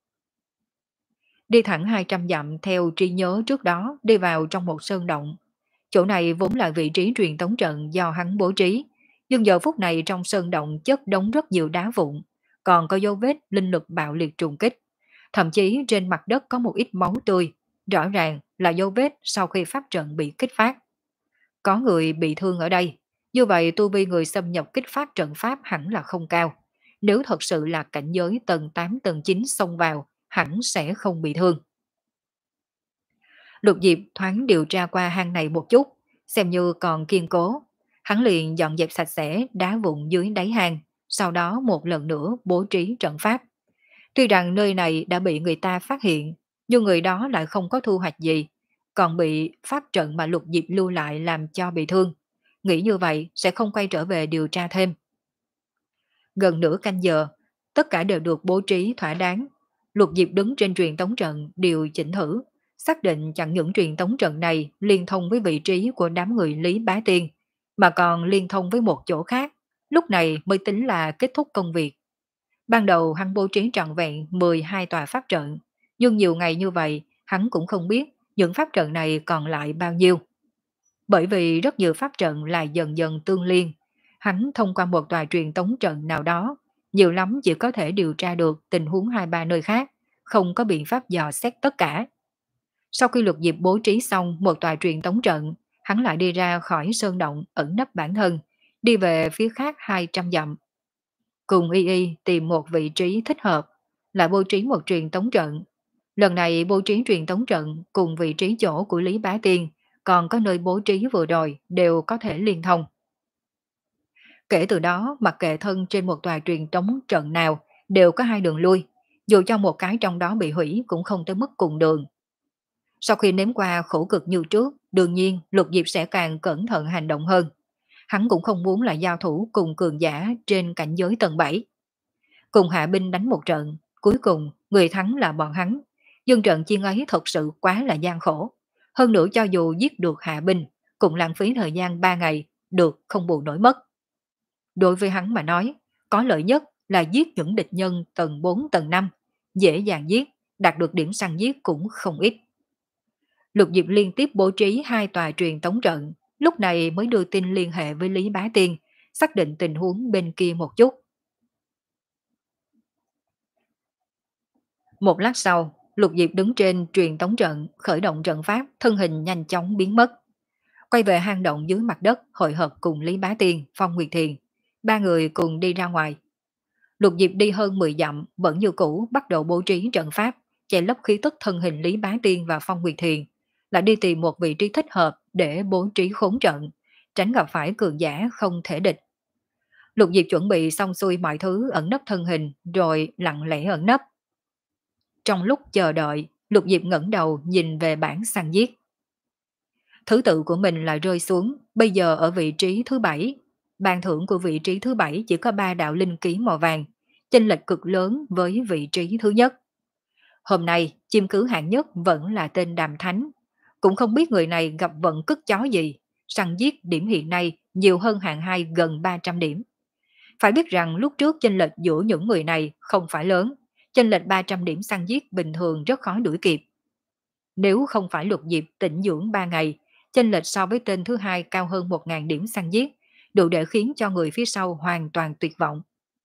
Đi thẳng hai trăm dặm theo trí nhớ trước đó đi vào trong một sơn động. Chỗ này vốn là vị trí truyền tống trận do hắn bố trí, nhưng giờ phút này trong sơn động chất đống rất nhiều đá vụn, còn có dấu vết linh lực bạo liệt trùng kích. Thậm chí trên mặt đất có một ít máu tươi, rõ ràng là dấu vết sau khi pháp trận bị kích phát. Có người bị thương ở đây, như vậy tu vi người xâm nhập kích phát trận pháp hẳn là không cao. Nếu thật sự là cảnh giới tầng tám tầng chín xông vào, hẳn sẽ không bị thương. Lục Diệp thoáng điều tra qua hang này một chút, xem như còn kiên cố. Hắn liền dọn dẹp sạch sẽ đá vụn dưới đáy hang, sau đó một lần nữa bố trí trận pháp. Tuy rằng nơi này đã bị người ta phát hiện, nhưng người đó lại không có thu hoạch gì, còn bị pháp trận mà Lục Diệp lưu lại làm cho bị thương. Nghĩ như vậy sẽ không quay trở về điều tra thêm. Gần nửa canh giờ, tất cả đều được bố trí thỏa đáng. Lục Diệp đứng trên truyền tống trận điều chỉnh thử, xác định chẳng những truyền tống trận này liên thông với vị trí của đám người Lý Bá Tiên. mà còn liên thông với một chỗ khác, lúc này mới tính là kết thúc công việc. Ban đầu hắn bố trí trọn vẹn mười hai tòa pháp trận, nhưng nhiều ngày như vậy, hắn cũng không biết những pháp trận này còn lại bao nhiêu. Bởi vì rất nhiều pháp trận là dần dần tương liên, hắn thông qua một tòa truyền tống trận nào đó, nhiều lắm chỉ có thể điều tra được tình huống hai ba nơi khác, không có biện pháp dò xét tất cả. Sau khi Lục Diệp bố trí xong một tòa truyền tống trận, hắn lại đi ra khỏi sơn động ẩn nấp bản thân, đi về phía khác hai trăm dặm. Cùng Y Y tìm một vị trí thích hợp, lại bố trí một truyền tống trận. Lần này bố trí truyền tống trận cùng vị trí chỗ của Lý Bá Tiên, còn có nơi bố trí vừa rồi đều có thể liên thông. Kể từ đó, mặc kệ thân trên một tòa truyền tống trận nào đều có hai đường lui, dù cho một cái trong đó bị hủy cũng không tới mức cùng đường. Sau khi nếm qua khổ cực như trước, đương nhiên Lục Diệp sẽ càng cẩn thận hành động hơn. Hắn cũng không muốn là giao thủ cùng cường giả trên cảnh giới tầng bảy. Cùng hạ binh đánh một trận, cuối cùng người thắng là bọn hắn. Nhưng trận chiến ấy thật sự quá là gian khổ. Hơn nữa cho dù giết được hạ binh, cũng lãng phí thời gian ba ngày, được không bù nổi mất. Đối với hắn mà nói, có lợi nhất là giết những địch nhân tầng bốn tầng năm, dễ dàng giết, đạt được điểm săn giết cũng không ít. Lục Diệp liên tiếp bố trí hai tòa truyền tống trận, lúc này mới đưa tin liên hệ với Lý Bá Tiên, xác định tình huống bên kia một chút. Một lát sau, Lục Diệp đứng trên truyền tống trận, khởi động trận pháp, thân hình nhanh chóng biến mất. Quay về hang động dưới mặt đất, hội hợp cùng Lý Bá Tiên, Phong Nguyệt Thiền. Ba người cùng đi ra ngoài. Lục Diệp đi hơn mười dặm, vẫn như cũ bắt đầu bố trí trận pháp, che lấp khí tức thân hình Lý Bá Tiên và Phong Nguyệt Thiền, lại đi tìm một vị trí thích hợp để bố trí khốn trận, tránh gặp phải cường giả không thể địch. Lục Diệp chuẩn bị xong xuôi mọi thứ ẩn nấp thân hình, rồi lặng lẽ ẩn nấp. Trong lúc chờ đợi, Lục Diệp ngẩng đầu nhìn về bảng săn giết. Thứ tự của mình lại rơi xuống, bây giờ ở vị trí thứ bảy. Ban thưởng của vị trí thứ bảy chỉ có ba đạo linh ký màu vàng, chênh lệch cực lớn với vị trí thứ nhất. Hôm nay, chim cứ hạng nhất vẫn là tên Đàm Thánh. Cũng không biết người này gặp vận cất chó gì, săn giết điểm hiện nay nhiều hơn hạng hai gần ba trăm điểm. Phải biết rằng lúc trước chênh lệch giữa những người này không phải lớn, chênh lệch ba trăm điểm săn giết bình thường rất khó đuổi kịp. Nếu không phải Lục Diệp tĩnh dưỡng ba ngày, chênh lệch so với tên thứ hai cao hơn một nghìn điểm săn giết, đủ để khiến cho người phía sau hoàn toàn tuyệt vọng.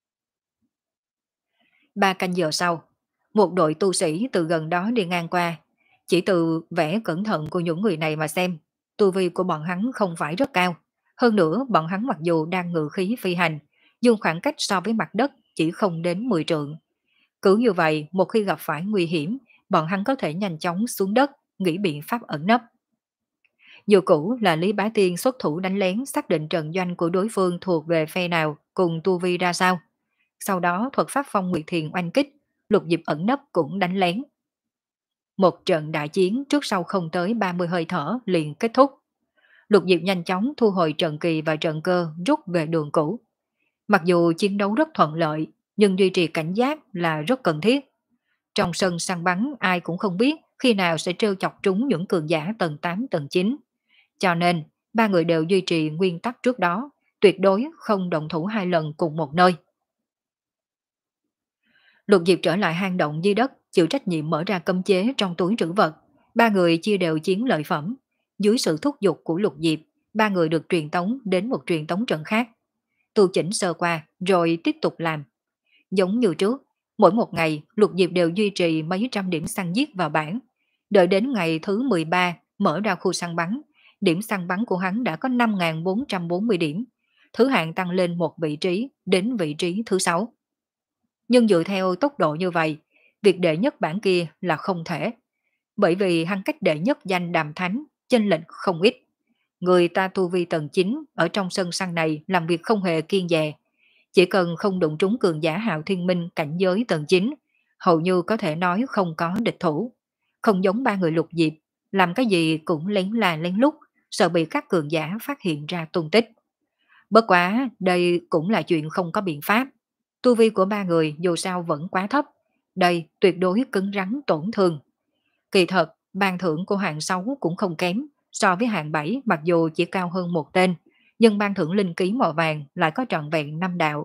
Ba canh giờ sau, một đội tu sĩ từ gần đó đi ngang qua. Chỉ từ vẻ cẩn thận của những người này mà xem, tu vi của bọn hắn không phải rất cao. Hơn nữa, bọn hắn mặc dù đang ngự khí phi hành, nhưng khoảng cách so với mặt đất chỉ không đến mười trượng. Cứ như vậy, một khi gặp phải nguy hiểm, bọn hắn có thể nhanh chóng xuống đất, nghĩ biện pháp ẩn nấp. Dù cũ là Lý Bá Tiên xuất thủ đánh lén xác định trận doanh của đối phương thuộc về phe nào cùng tu vi ra sao. Sau đó thuật pháp Phong Nguyệt Thiền oanh kích, Lục Diệp ẩn nấp cũng đánh lén. Một trận đại chiến trước sau không tới ba mươi hơi thở liền kết thúc. Lục Diệp nhanh chóng thu hồi trận kỳ và trận cơ rút về đường cũ. Mặc dù chiến đấu rất thuận lợi, nhưng duy trì cảnh giác là rất cần thiết. Trong sân săn bắn ai cũng không biết khi nào sẽ trêu chọc trúng những cường giả tầng tám tầng chín. Cho nên, ba người đều duy trì nguyên tắc trước đó, tuyệt đối không động thủ hai lần cùng một nơi. Lục Diệp trở lại hang động dưới đất, chịu trách nhiệm mở ra cấm chế trong túi trữ vật. Ba người chia đều chiến lợi phẩm. Dưới sự thúc giục của Lục Diệp, ba người được truyền tống đến một truyền tống trận khác. Tu chỉnh sơ qua, rồi tiếp tục làm. Giống như trước, mỗi một ngày Lục Diệp đều duy trì mấy trăm điểm săn giết vào bảng. Đợi đến ngày thứ mười ba mở ra khu săn bắn, điểm săn bắn của hắn đã có năm nghìn bốn trăm bốn mươi điểm. Thứ hạng tăng lên một vị trí đến vị trí thứ sáu. Nhưng dựa theo tốc độ như vậy, việc đệ nhất bảng kia là không thể. Bởi vì hắn cách đệ nhất danh Đàm Thánh, chênh lệch không ít. Người ta tu vi tầng chín ở trong sân săn này làm việc không hề kiên dè. Chỉ cần không đụng trúng cường giả Hạo Thiên Minh cảnh giới tầng chín, hầu như có thể nói không có địch thủ. Không giống ba người Lục Diệp, làm cái gì cũng lén là lén lút, sợ bị các cường giả phát hiện ra tung tích. Bất quá, đây cũng là chuyện không có biện pháp. Tu vi của ba người dù sao vẫn quá thấp, đây tuyệt đối cứng rắn tổn thương. Kỳ thật, ban thưởng của hạng sáu cũng không kém, so với hạng bảy mặc dù chỉ cao hơn một tên, nhưng ban thưởng linh ký màu vàng lại có trọn vẹn năm đạo.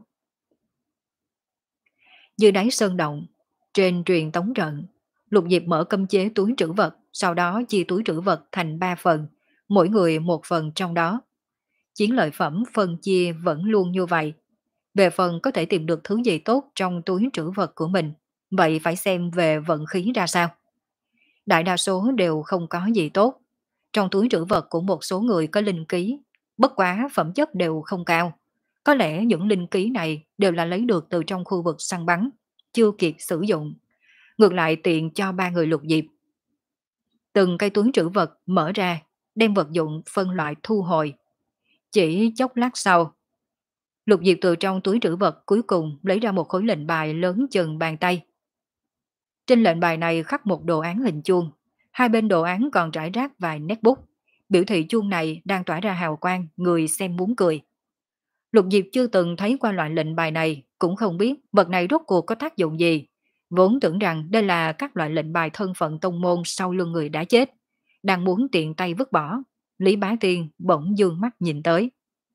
Dưới đáy sơn động, trên truyền tống trận, Lục Diệp mở cấm chế túi trữ vật, sau đó chia túi trữ vật thành ba phần, mỗi người một phần trong đó. Chiến lợi phẩm phân chia vẫn luôn như vậy. Về phần có thể tìm được thứ gì tốt trong túi trữ vật của mình, vậy phải xem về vận khí ra sao. Đại đa số đều không có gì tốt. Trong túi trữ vật của một số người có linh ký, bất quá phẩm chất đều không cao. Có lẽ những linh ký này đều là lấy được từ trong khu vực săn bắn, chưa kịp sử dụng. Ngược lại tiện cho ba người Lục Diệp. Từng cây túi trữ vật mở ra, đem vật dụng phân loại thu hồi. Chỉ chốc lát sau, Lục Diệp từ trong túi trữ vật cuối cùng lấy ra một khối lệnh bài lớn chừng bàn tay. Trên lệnh bài này khắc một đồ án hình chuông, hai bên đồ án còn trải rác vài nét bút, biểu thị chuông này đang tỏa ra hào quang, người xem muốn cười. Lục Diệp chưa từng thấy qua loại lệnh bài này, cũng không biết vật này rốt cuộc có tác dụng gì. Vốn tưởng rằng đây là các loại lệnh bài thân phận tông môn sau lưng người đã chết, đang muốn tiện tay vứt bỏ. Lý Bá Tiên bỗng dương mắt nhìn tới.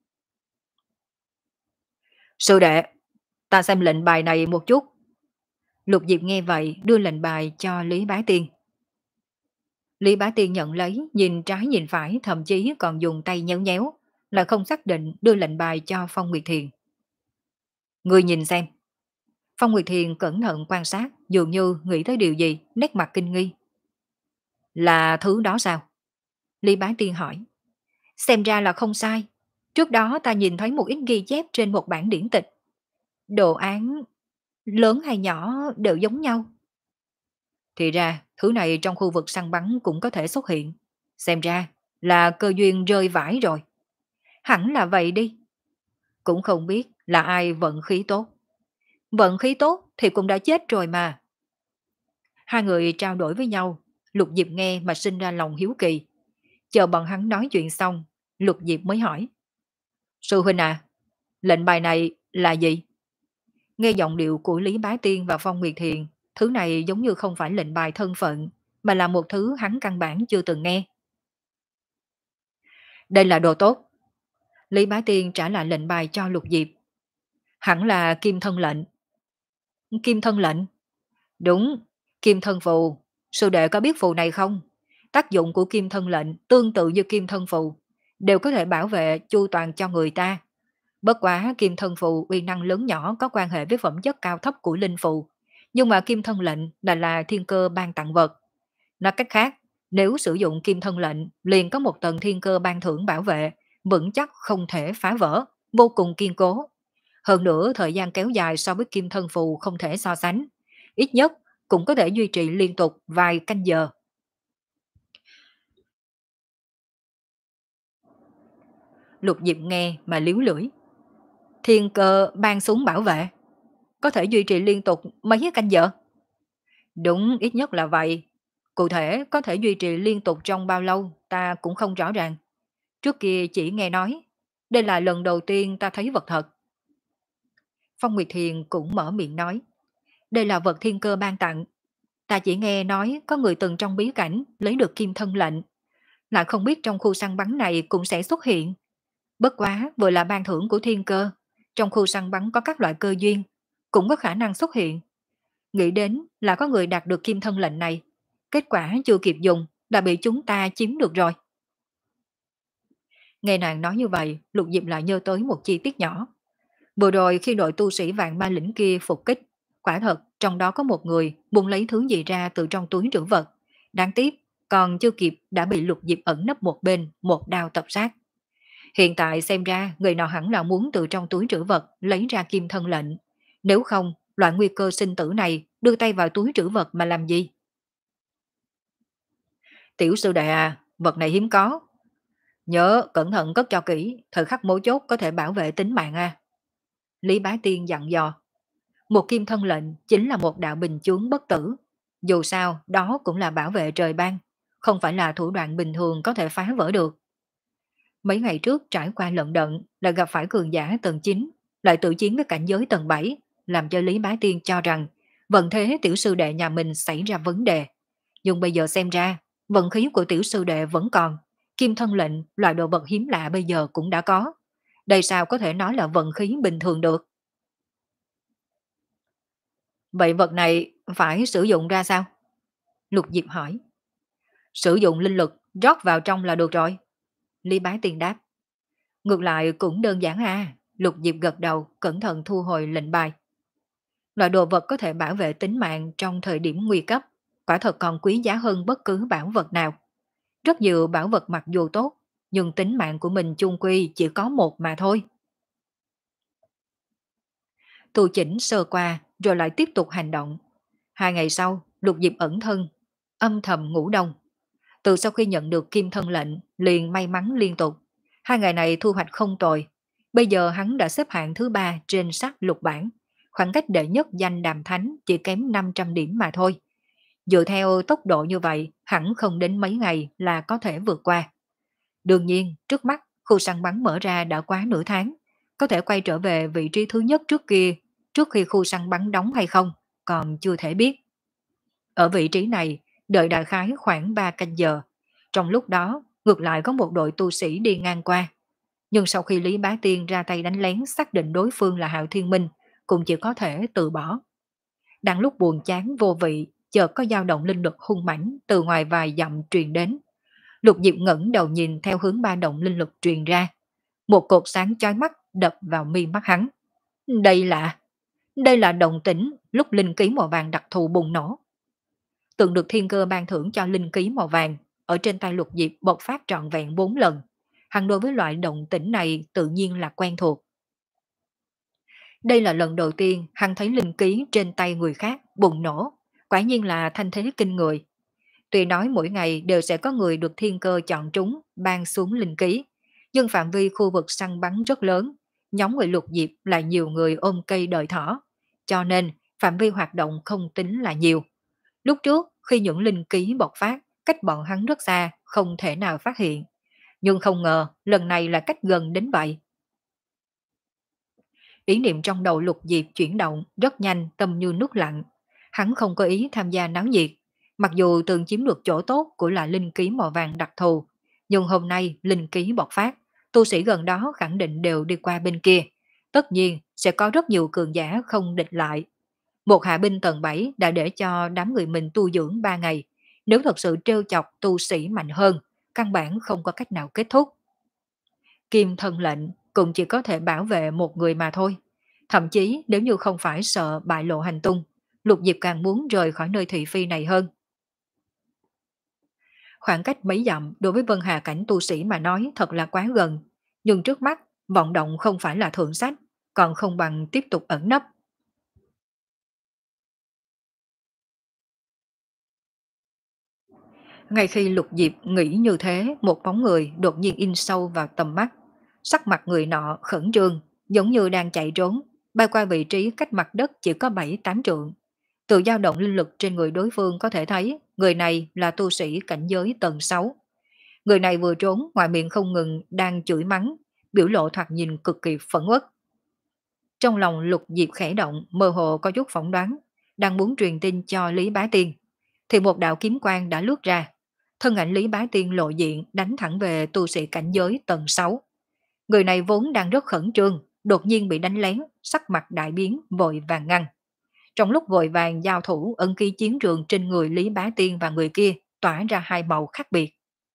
Sư đệ, ta xem lệnh bài này một chút. Lục Diệp nghe vậy đưa lệnh bài cho Lý Bá Tiên. Lý Bá Tiên nhận lấy, nhìn trái nhìn phải, thậm chí còn dùng tay nhéo nhéo, là không xác định đưa lệnh bài cho Phong Nguyệt Thiền. Người nhìn xem. Phong Nguyệt Thiền cẩn thận quan sát, dường như nghĩ tới điều gì, nét mặt kinh nghi. Là thứ đó sao? Lý Bá Tiên hỏi. Xem ra là không sai. Trước đó ta nhìn thấy một ít ghi chép trên một bản điển tịch. Đồ án lớn hay nhỏ đều giống nhau. Thì ra, thứ này trong khu vực săn bắn cũng có thể xuất hiện. Xem ra là cơ duyên rơi vãi rồi. Hẳn là vậy đi. Cũng không biết là ai vận khí tốt. Vận khí tốt thì cũng đã chết rồi mà. Hai người trao đổi với nhau, Lục Diệp nghe mà sinh ra lòng hiếu kỳ. Chờ bọn hắn nói chuyện xong, Lục Diệp mới hỏi. Sư huynh à, lệnh bài này là gì? Nghe giọng điệu của Lý Bá Tiên và Phong Nguyệt Thiền, thứ này giống như không phải lệnh bài thân phận, mà là một thứ hắn căn bản chưa từng nghe. Đây là đồ tốt. Lý Bá Tiên trả lại lệnh bài cho Lục Diệp. Hẳn là kim thân lệnh. Kim thân lệnh? Đúng, kim thân phù. Sư đệ có biết phù này không? Tác dụng của kim thân lệnh tương tự như kim thân phù, đều có thể bảo vệ chu toàn cho người ta. Bất quá kim thân phù uy năng lớn nhỏ có quan hệ với phẩm chất cao thấp của linh phù, nhưng mà kim thân lệnh là là thiên cơ ban tặng vật. Nói cách khác, nếu sử dụng kim thân lệnh liền có một tầng thiên cơ ban thưởng bảo vệ, vững chắc không thể phá vỡ, vô cùng kiên cố. Hơn nữa thời gian kéo dài so với kim thân phù không thể so sánh, ít nhất cũng có thể duy trì liên tục vài canh giờ. Lục Diệp nghe mà liếu lưỡi. Thiên cơ ban xuống bảo vệ, có thể duy trì liên tục mấy canh giờ? Đúng, ít nhất là vậy. Cụ thể có thể duy trì liên tục trong bao lâu ta cũng không rõ ràng. Trước kia chỉ nghe nói, đây là lần đầu tiên ta thấy vật thật. Phong Nguyệt Thiền cũng mở miệng nói, đây là vật thiên cơ ban tặng. Ta chỉ nghe nói có người từng trong bí cảnh lấy được kim thân lệnh, lại không biết trong khu săn bắn này cũng sẽ xuất hiện. Bất quá vừa là ban thưởng của thiên cơ, trong khu săn bắn có các loại cơ duyên, cũng có khả năng xuất hiện. Nghĩ đến là có người đạt được kim thân lệnh này, kết quả chưa kịp dùng đã bị chúng ta chiếm được rồi. Nghe nàng nói như vậy, Lục Diệp lại nhớ tới một chi tiết nhỏ. Vừa rồi khi đội tu sĩ vạn ma lĩnh kia phục kích, quả thật trong đó có một người muốn lấy thứ gì ra từ trong túi trữ vật. Đáng tiếc, còn chưa kịp đã bị Lục Diệp ẩn nấp một bên, một đao tập sát. Hiện tại xem ra người nào hẳn là muốn từ trong túi trữ vật lấy ra kim thân lệnh. Nếu không, loại nguy cơ sinh tử này đưa tay vào túi trữ vật mà làm gì? Tiểu sư đệ à, vật này hiếm có. Nhớ cẩn thận cất cho kỹ, thời khắc mấu chốt có thể bảo vệ tính mạng à. Lý Bá Tiên dặn dò. Một kim thân lệnh chính là một đạo bình chướng bất tử. Dù sao, đó cũng là bảo vệ trời ban, không phải là thủ đoạn bình thường có thể phá vỡ được. Mấy ngày trước trải qua lận đận là gặp phải cường giả tầng chín, lại tự chiến với cảnh giới tầng bảy, làm cho Lý Bá Tiên cho rằng vận thế tiểu sư đệ nhà mình xảy ra vấn đề. Nhưng bây giờ xem ra, vận khí của tiểu sư đệ vẫn còn, kim thân lệnh, loại đồ vật hiếm lạ bây giờ cũng đã có. Đây sao có thể nói là vận khí bình thường được? Vậy vật này phải sử dụng ra sao? Lục Diệp hỏi. Sử dụng linh lực rót vào trong là được rồi. Lý Bá Tiên đáp. Ngược lại cũng đơn giản à. Lục Diệp gật đầu, cẩn thận thu hồi lệnh bài. Loại đồ vật có thể bảo vệ tính mạng trong thời điểm nguy cấp, quả thật còn quý giá hơn bất cứ bảo vật nào. Rất nhiều bảo vật mặc dù tốt, nhưng tính mạng của mình chung quy chỉ có một mà thôi. Tu chỉnh sơ qua, rồi lại tiếp tục hành động. Hai ngày sau, Lục Diệp ẩn thân, âm thầm ngủ đông. Từ sau khi nhận được kim thân lệnh, liền may mắn liên tục. Hai ngày này thu hoạch không tồi. Bây giờ hắn đã xếp hạng thứ ba trên sắc lục bảng. Khoảng cách đệ nhất danh Đàm Thánh chỉ kém năm trăm điểm mà thôi. Dựa theo tốc độ như vậy, hẳn không đến mấy ngày là có thể vượt qua. Đương nhiên, trước mắt, khu săn bắn mở ra đã quá nửa tháng. Có thể quay trở về vị trí thứ nhất trước kia, trước khi khu săn bắn đóng hay không, còn chưa thể biết. Ở vị trí này, đợi đại khái khoảng ba canh giờ. Trong lúc đó, ngược lại có một đội tu sĩ đi ngang qua. Nhưng sau khi Lý Bá Tiên ra tay đánh lén xác định đối phương là Hạo Thiên Minh, cũng chỉ có thể từ bỏ. Đang lúc buồn chán vô vị, chợt có dao động linh lực hung mãnh từ ngoài vài dặm truyền đến. Lục Diệp ngẩng đầu nhìn theo hướng ba động linh lực truyền ra. Một cột sáng chói mắt đập vào mi mắt hắn. Đây là... Đây là động tĩnh lúc linh khí màu vàng đặc thù bùng nổ. Từng được thiên cơ ban thưởng cho linh khí màu vàng, ở trên tay Lục Diệp bộc phát trọn vẹn bốn lần. Hắn đối với loại động tĩnh này tự nhiên là quen thuộc. Đây là lần đầu tiên hắn thấy linh khí trên tay người khác bùng nổ, quả nhiên là thanh thế kinh người. Tuy nói mỗi ngày đều sẽ có người được thiên cơ chọn trúng, ban xuống linh khí, nhưng phạm vi khu vực săn bắn rất lớn, nhóm người Lục Diệp là nhiều người ôm cây đợi thỏ, cho nên phạm vi hoạt động không tính là nhiều. Lúc trước, khi những linh khí bộc phát, cách bọn hắn rất xa, không thể nào phát hiện. Nhưng không ngờ, lần này là cách gần đến vậy. Ý niệm trong đầu Lục Diệp chuyển động rất nhanh, tâm như nước lặng. Hắn không có ý tham gia náo nhiệt. Mặc dù từng chiếm được chỗ tốt của loại linh khí màu vàng đặc thù, nhưng hôm nay linh khí bộc phát, tu sĩ gần đó khẳng định đều đi qua bên kia. Tất nhiên sẽ có rất nhiều cường giả không địch lại. Một hạ binh tầng bảy đã để cho đám người mình tu dưỡng ba ngày. Nếu thật sự trêu chọc tu sĩ mạnh hơn, căn bản không có cách nào kết thúc. Kim thân lệnh cũng chỉ có thể bảo vệ một người mà thôi. Thậm chí nếu như không phải sợ bại lộ hành tung, Lục Diệp càng muốn rời khỏi nơi thị phi này hơn. Khoảng cách mấy dặm đối với Vân Hà cảnh tu sĩ mà nói thật là quá gần. Nhưng trước mắt, vọng động không phải là thượng sách, còn không bằng tiếp tục ẩn nấp. Ngay khi Lục Diệp nghĩ như thế, một bóng người đột nhiên in sâu vào tầm mắt. Sắc mặt người nọ khẩn trương, giống như đang chạy trốn, bay qua vị trí cách mặt đất chỉ có bảy tám trượng. Từ dao động linh lực trên người đối phương có thể thấy, người này là tu sĩ cảnh giới tầng sáu. Người này vừa trốn, ngoài miệng không ngừng đang chửi mắng, biểu lộ thoạt nhìn cực kỳ phẫn uất. Trong lòng Lục Diệp khẽ động, mơ hồ có chút phỏng đoán, đang muốn truyền tin cho Lý Bá Tiên, thì một đạo kiếm quang đã lướt ra. Thân ảnh Lý Bá Tiên lộ diện đánh thẳng về tu sĩ cảnh giới tầng sáu. Người này vốn đang rất khẩn trương, đột nhiên bị đánh lén, sắc mặt đại biến, vội vàng ngăn. Trong lúc vội vàng giao thủ, ân ký chiến trường trên người Lý Bá Tiên và người kia tỏa ra hai màu khác biệt.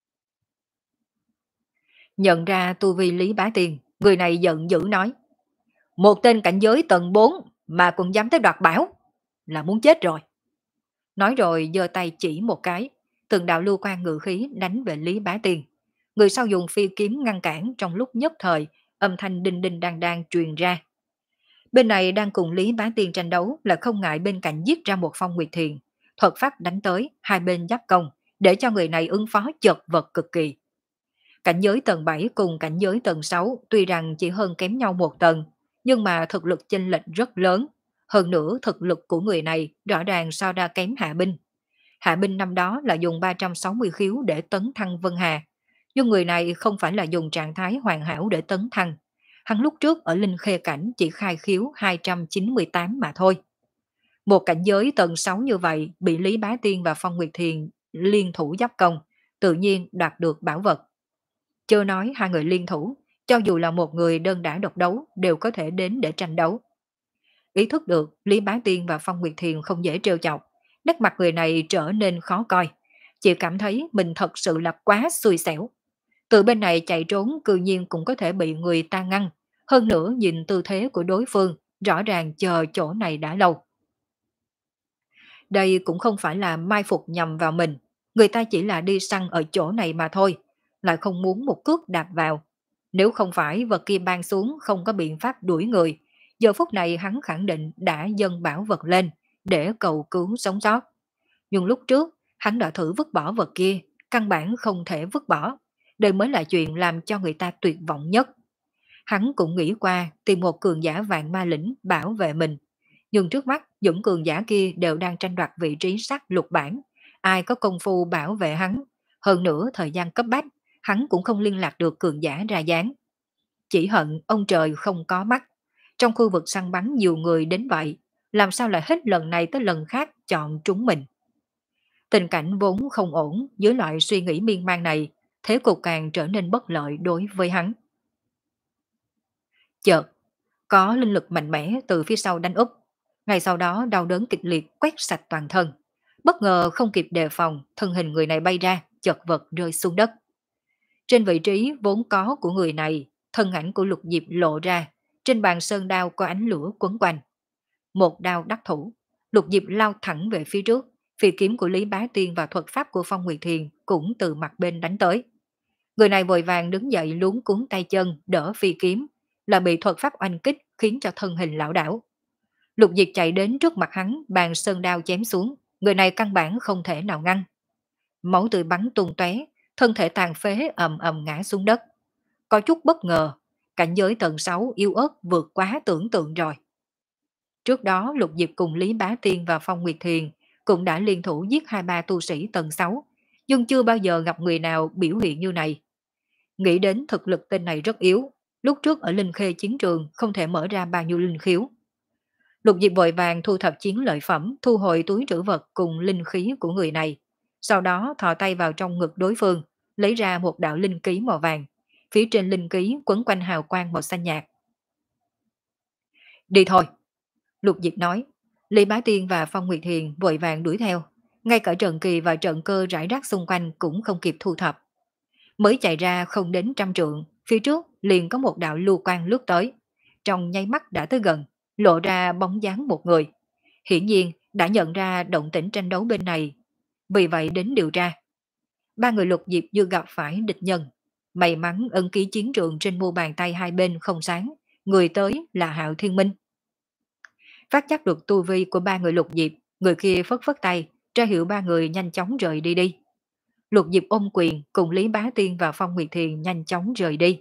Nhận ra tu vi Lý Bá Tiên, người này giận dữ nói: một tên cảnh giới tầng bốn mà cũng dám tới đoạt bảo, là muốn chết rồi. Nói rồi giơ tay chỉ một cái, từng đạo lưu quang ngự khí đánh về Lý Bá Tiên. Người sau dùng phi kiếm ngăn cản, trong lúc nhất thời, âm thanh đinh đinh đang đang truyền ra. Bên này đang cùng Lý Bá Tiên tranh đấu là không ngại bên cạnh giết ra một Phong Nguyệt Thiền. Thuật pháp đánh tới, hai bên giáp công, để cho người này ứng phó chật vật cực kỳ. Cảnh giới tầng bảy cùng cảnh giới tầng sáu tuy rằng chỉ hơn kém nhau một tầng, nhưng mà thực lực chênh lệch rất lớn. Hơn nữa thực lực của người này rõ ràng so ra kém Hạ Binh. Hạ Binh năm đó là dùng ba trăm sáu mươi khiếu để tấn thăng Vân Hà, nhưng người này không phải là dùng trạng thái hoàn hảo để tấn thăng. Hắn lúc trước ở Linh Khê Cảnh chỉ khai khiếu hai trăm chín mươi tám mà thôi. Một cảnh giới tầng sáu như vậy bị Lý Bá Tiên và Phong Nguyệt Thiền liên thủ giáp công, tự nhiên đoạt được bảo vật. Chưa nói hai người liên thủ, cho dù là một người đơn đả độc đấu đều có thể đến để tranh đấu. Ý thức được Lý Bá Tiên và Phong Nguyệt Thiền không dễ trêu chọc, nét mặt người này trở nên khó coi. Chị cảm thấy mình thật sự là quá xui xẻo. Từ bên này chạy trốn cư nhiên cũng có thể bị người ta ngăn. Hơn nữa nhìn tư thế của đối phương, rõ ràng chờ chỗ này đã lâu. Đây cũng không phải là mai phục nhằm vào mình. Người ta chỉ là đi săn ở chỗ này mà thôi. Lại không muốn một cước đạp vào. Nếu không phải vật kia ban xuống không có biện pháp đuổi người, giờ phút này hắn khẳng định đã dâng bảo vật lên để cầu cứu sống sót. Nhưng lúc trước, hắn đã thử vứt bỏ vật kia, căn bản không thể vứt bỏ. Đây mới là chuyện làm cho người ta tuyệt vọng nhất. Hắn cũng nghĩ qua tìm một cường giả vạn ma lĩnh bảo vệ mình. Nhưng trước mắt, những cường giả kia đều đang tranh đoạt vị trí sắc lục bản. Ai có công phu bảo vệ hắn. Hơn nữa thời gian cấp bách, hắn cũng không liên lạc được cường giả ra dáng. Chỉ hận ông trời không có mắt. Trong khu vực săn bắn nhiều người đến vậy, làm sao lại hết lần này tới lần khác chọn trúng mình. Tình cảnh vốn không ổn dưới loại suy nghĩ miên man này, thế cục càng trở nên bất lợi đối với hắn. Chợt, có linh lực mạnh mẽ từ phía sau đánh úp. Ngay sau đó đau đớn kịch liệt quét sạch toàn thân. Bất ngờ không kịp đề phòng, thân hình người này bay ra, chật vật rơi xuống đất. Trên vị trí vốn có của người này, thân ảnh của Lục Diệp lộ ra, trên bàn sơn đao có ánh lửa quấn quanh. Một đao đắc thủ, Lục Diệp lao thẳng về phía trước, phi kiếm của Lý Bá Tiên và thuật pháp của Phong Nguyệt Thiền cũng từ mặt bên đánh tới. Người này vội vàng đứng dậy luống cuốn tay chân đỡ phi kiếm, là bị thuật pháp oanh kích khiến cho thân hình lão đảo. Lục Diệp chạy đến trước mặt hắn, bàn sơn đao chém xuống, người này căn bản không thể nào ngăn. Máu tươi bắn tung tóe, thân thể tàn phế ầm ầm ngã xuống đất. Có chút bất ngờ, cảnh giới tầng sáu yếu ớt vượt quá tưởng tượng rồi. Trước đó Lục Diệp cùng Lý Bá Tiên và Phong Nguyệt Thiền cũng đã liên thủ giết hai ba tu sĩ tầng sáu, nhưng chưa bao giờ gặp người nào biểu hiện như này. Nghĩ đến thực lực tên này rất yếu, lúc trước ở Linh Khê chiến trường không thể mở ra bao nhiêu linh khiếu. Lục Diệp vội vàng thu thập chiến lợi phẩm, thu hồi túi trữ vật cùng linh khí của người này. Sau đó thò tay vào trong ngực đối phương, lấy ra một đạo linh ký màu vàng. Phía trên linh ký quấn quanh hào quang màu xanh nhạt. Đi thôi, Lục Diệp nói. Lý Bá Tiên và Phong Nguyệt Thiền vội vàng đuổi theo. Ngay cả trận kỳ và trận cơ rải rác xung quanh cũng không kịp thu thập. Mới chạy ra không đến trăm trượng, phía trước liền có một đạo lưu quang lướt tới. Trong nháy mắt đã tới gần, lộ ra bóng dáng một người. Hiển nhiên đã nhận ra động tĩnh tranh đấu bên này, vì vậy đến điều tra. Ba người Lục Diệp vừa gặp phải địch nhân. May mắn ấn ký chiến trường trên mu bàn tay hai bên không sáng, người tới là Hạo Thiên Minh. Phát giác được tu vi của ba người Lục Diệp, người kia phất phất tay, ra hiệu ba người nhanh chóng rời đi đi. Lục Diệp ôm quyền cùng Lý Bá Tiên và Phong Nguyệt Thiền nhanh chóng rời đi.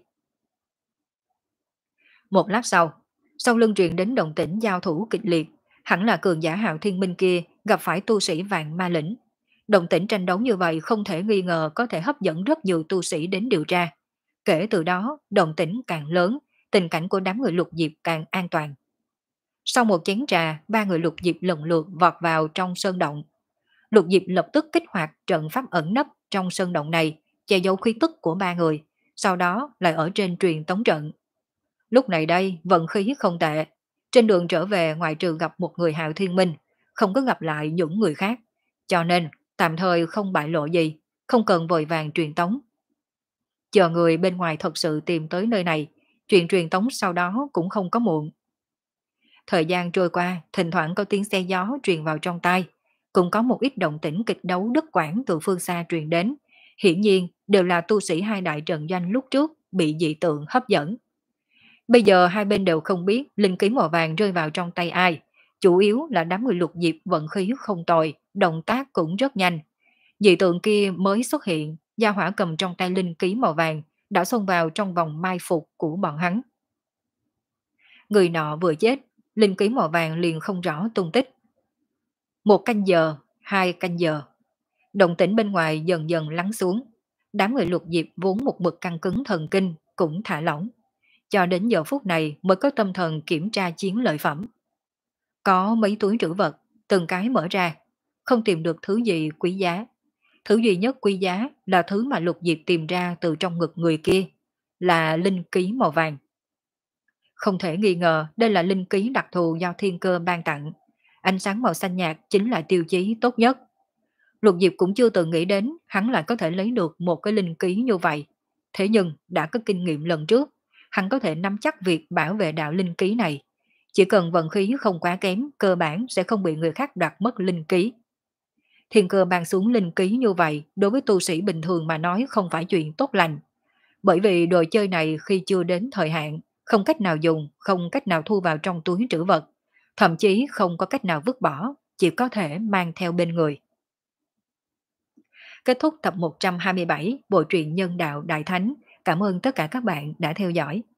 Một lát sau, sau lưng truyền đến động tĩnh giao thủ kịch liệt, hẳn là cường giả Hạo Thiên Minh kia gặp phải tu sĩ Vạn Ma Lĩnh. Động tĩnh tranh đấu như vậy không thể nghi ngờ có thể hấp dẫn rất nhiều tu sĩ đến điều tra. Kể từ đó, động tĩnh càng lớn, tình cảnh của đám người Lục Diệp càng an toàn. Sau một chén trà, ba người Lục Diệp lần lượt vọt vào trong sơn động. Lục Diệp lập tức kích hoạt trận pháp ẩn nấp trong sơn động này, che giấu khí tức của ba người, sau đó lại ở trên truyền tống trận. Lúc này đây, vận khí không tệ. Trên đường trở về ngoại trừ gặp một người Hạo Thiên Minh, không có gặp lại những người khác. Cho nên, tạm thời không bại lộ gì, không cần vội vàng truyền tống. Chờ người bên ngoài thật sự tìm tới nơi này, chuyện truyền tống sau đó cũng không có muộn. Thời gian trôi qua, thỉnh thoảng có tiếng xe gió truyền vào trong tai, cũng có một ít động tĩnh kịch đấu đứt quãng từ phương xa truyền đến. Hiển nhiên, đều là tu sĩ hai đại trận doanh lúc trước bị dị tượng hấp dẫn. Bây giờ hai bên đều không biết linh khí màu vàng rơi vào trong tay ai, chủ yếu là đám người Lục Diệp vận khí không tồi, động tác cũng rất nhanh. Dị tượng kia mới xuất hiện, gia hỏa cầm trong tay linh khí màu vàng đã xông vào trong vòng mai phục của bọn hắn. Người nọ vừa chết, linh khí màu vàng liền không rõ tung tích. Một canh giờ, hai canh giờ, động tĩnh bên ngoài dần dần lắng xuống. Đám người Lục Diệp vốn một mực căng cứng thần kinh cũng thả lỏng. Cho đến giờ phút này mới có tâm thần kiểm tra chiến lợi phẩm. Có mấy túi trữ vật, từng cái mở ra, không tìm được thứ gì quý giá. Thứ duy nhất quý giá là thứ mà Lục Diệp tìm ra từ trong ngực người kia. là linh ký màu vàng. Không thể nghi ngờ đây là linh ký đặc thù do thiên cơ ban tặng. Ánh sáng màu xanh nhạt chính là tiêu chí tốt nhất. Lục Diệp cũng chưa từng nghĩ đến hắn lại có thể lấy được một cái linh ký như vậy. Thế nhưng đã có kinh nghiệm lần trước, hắn có thể nắm chắc việc bảo vệ đạo linh ký này. Chỉ cần vận khí không quá kém, cơ bản sẽ không bị người khác đoạt mất linh ký. Thiên cơ ban xuống linh ký như vậy, đối với tu sĩ bình thường mà nói không phải chuyện tốt lành. Bởi vì đồ chơi này khi chưa đến thời hạn, không cách nào dùng, không cách nào thu vào trong túi trữ vật, thậm chí không có cách nào vứt bỏ, chỉ có thể mang theo bên người. Kết thúc tập một trăm hai mươi bảy Bộ truyện Nhân đạo Đại Thánh. Cảm ơn tất cả các bạn đã theo dõi.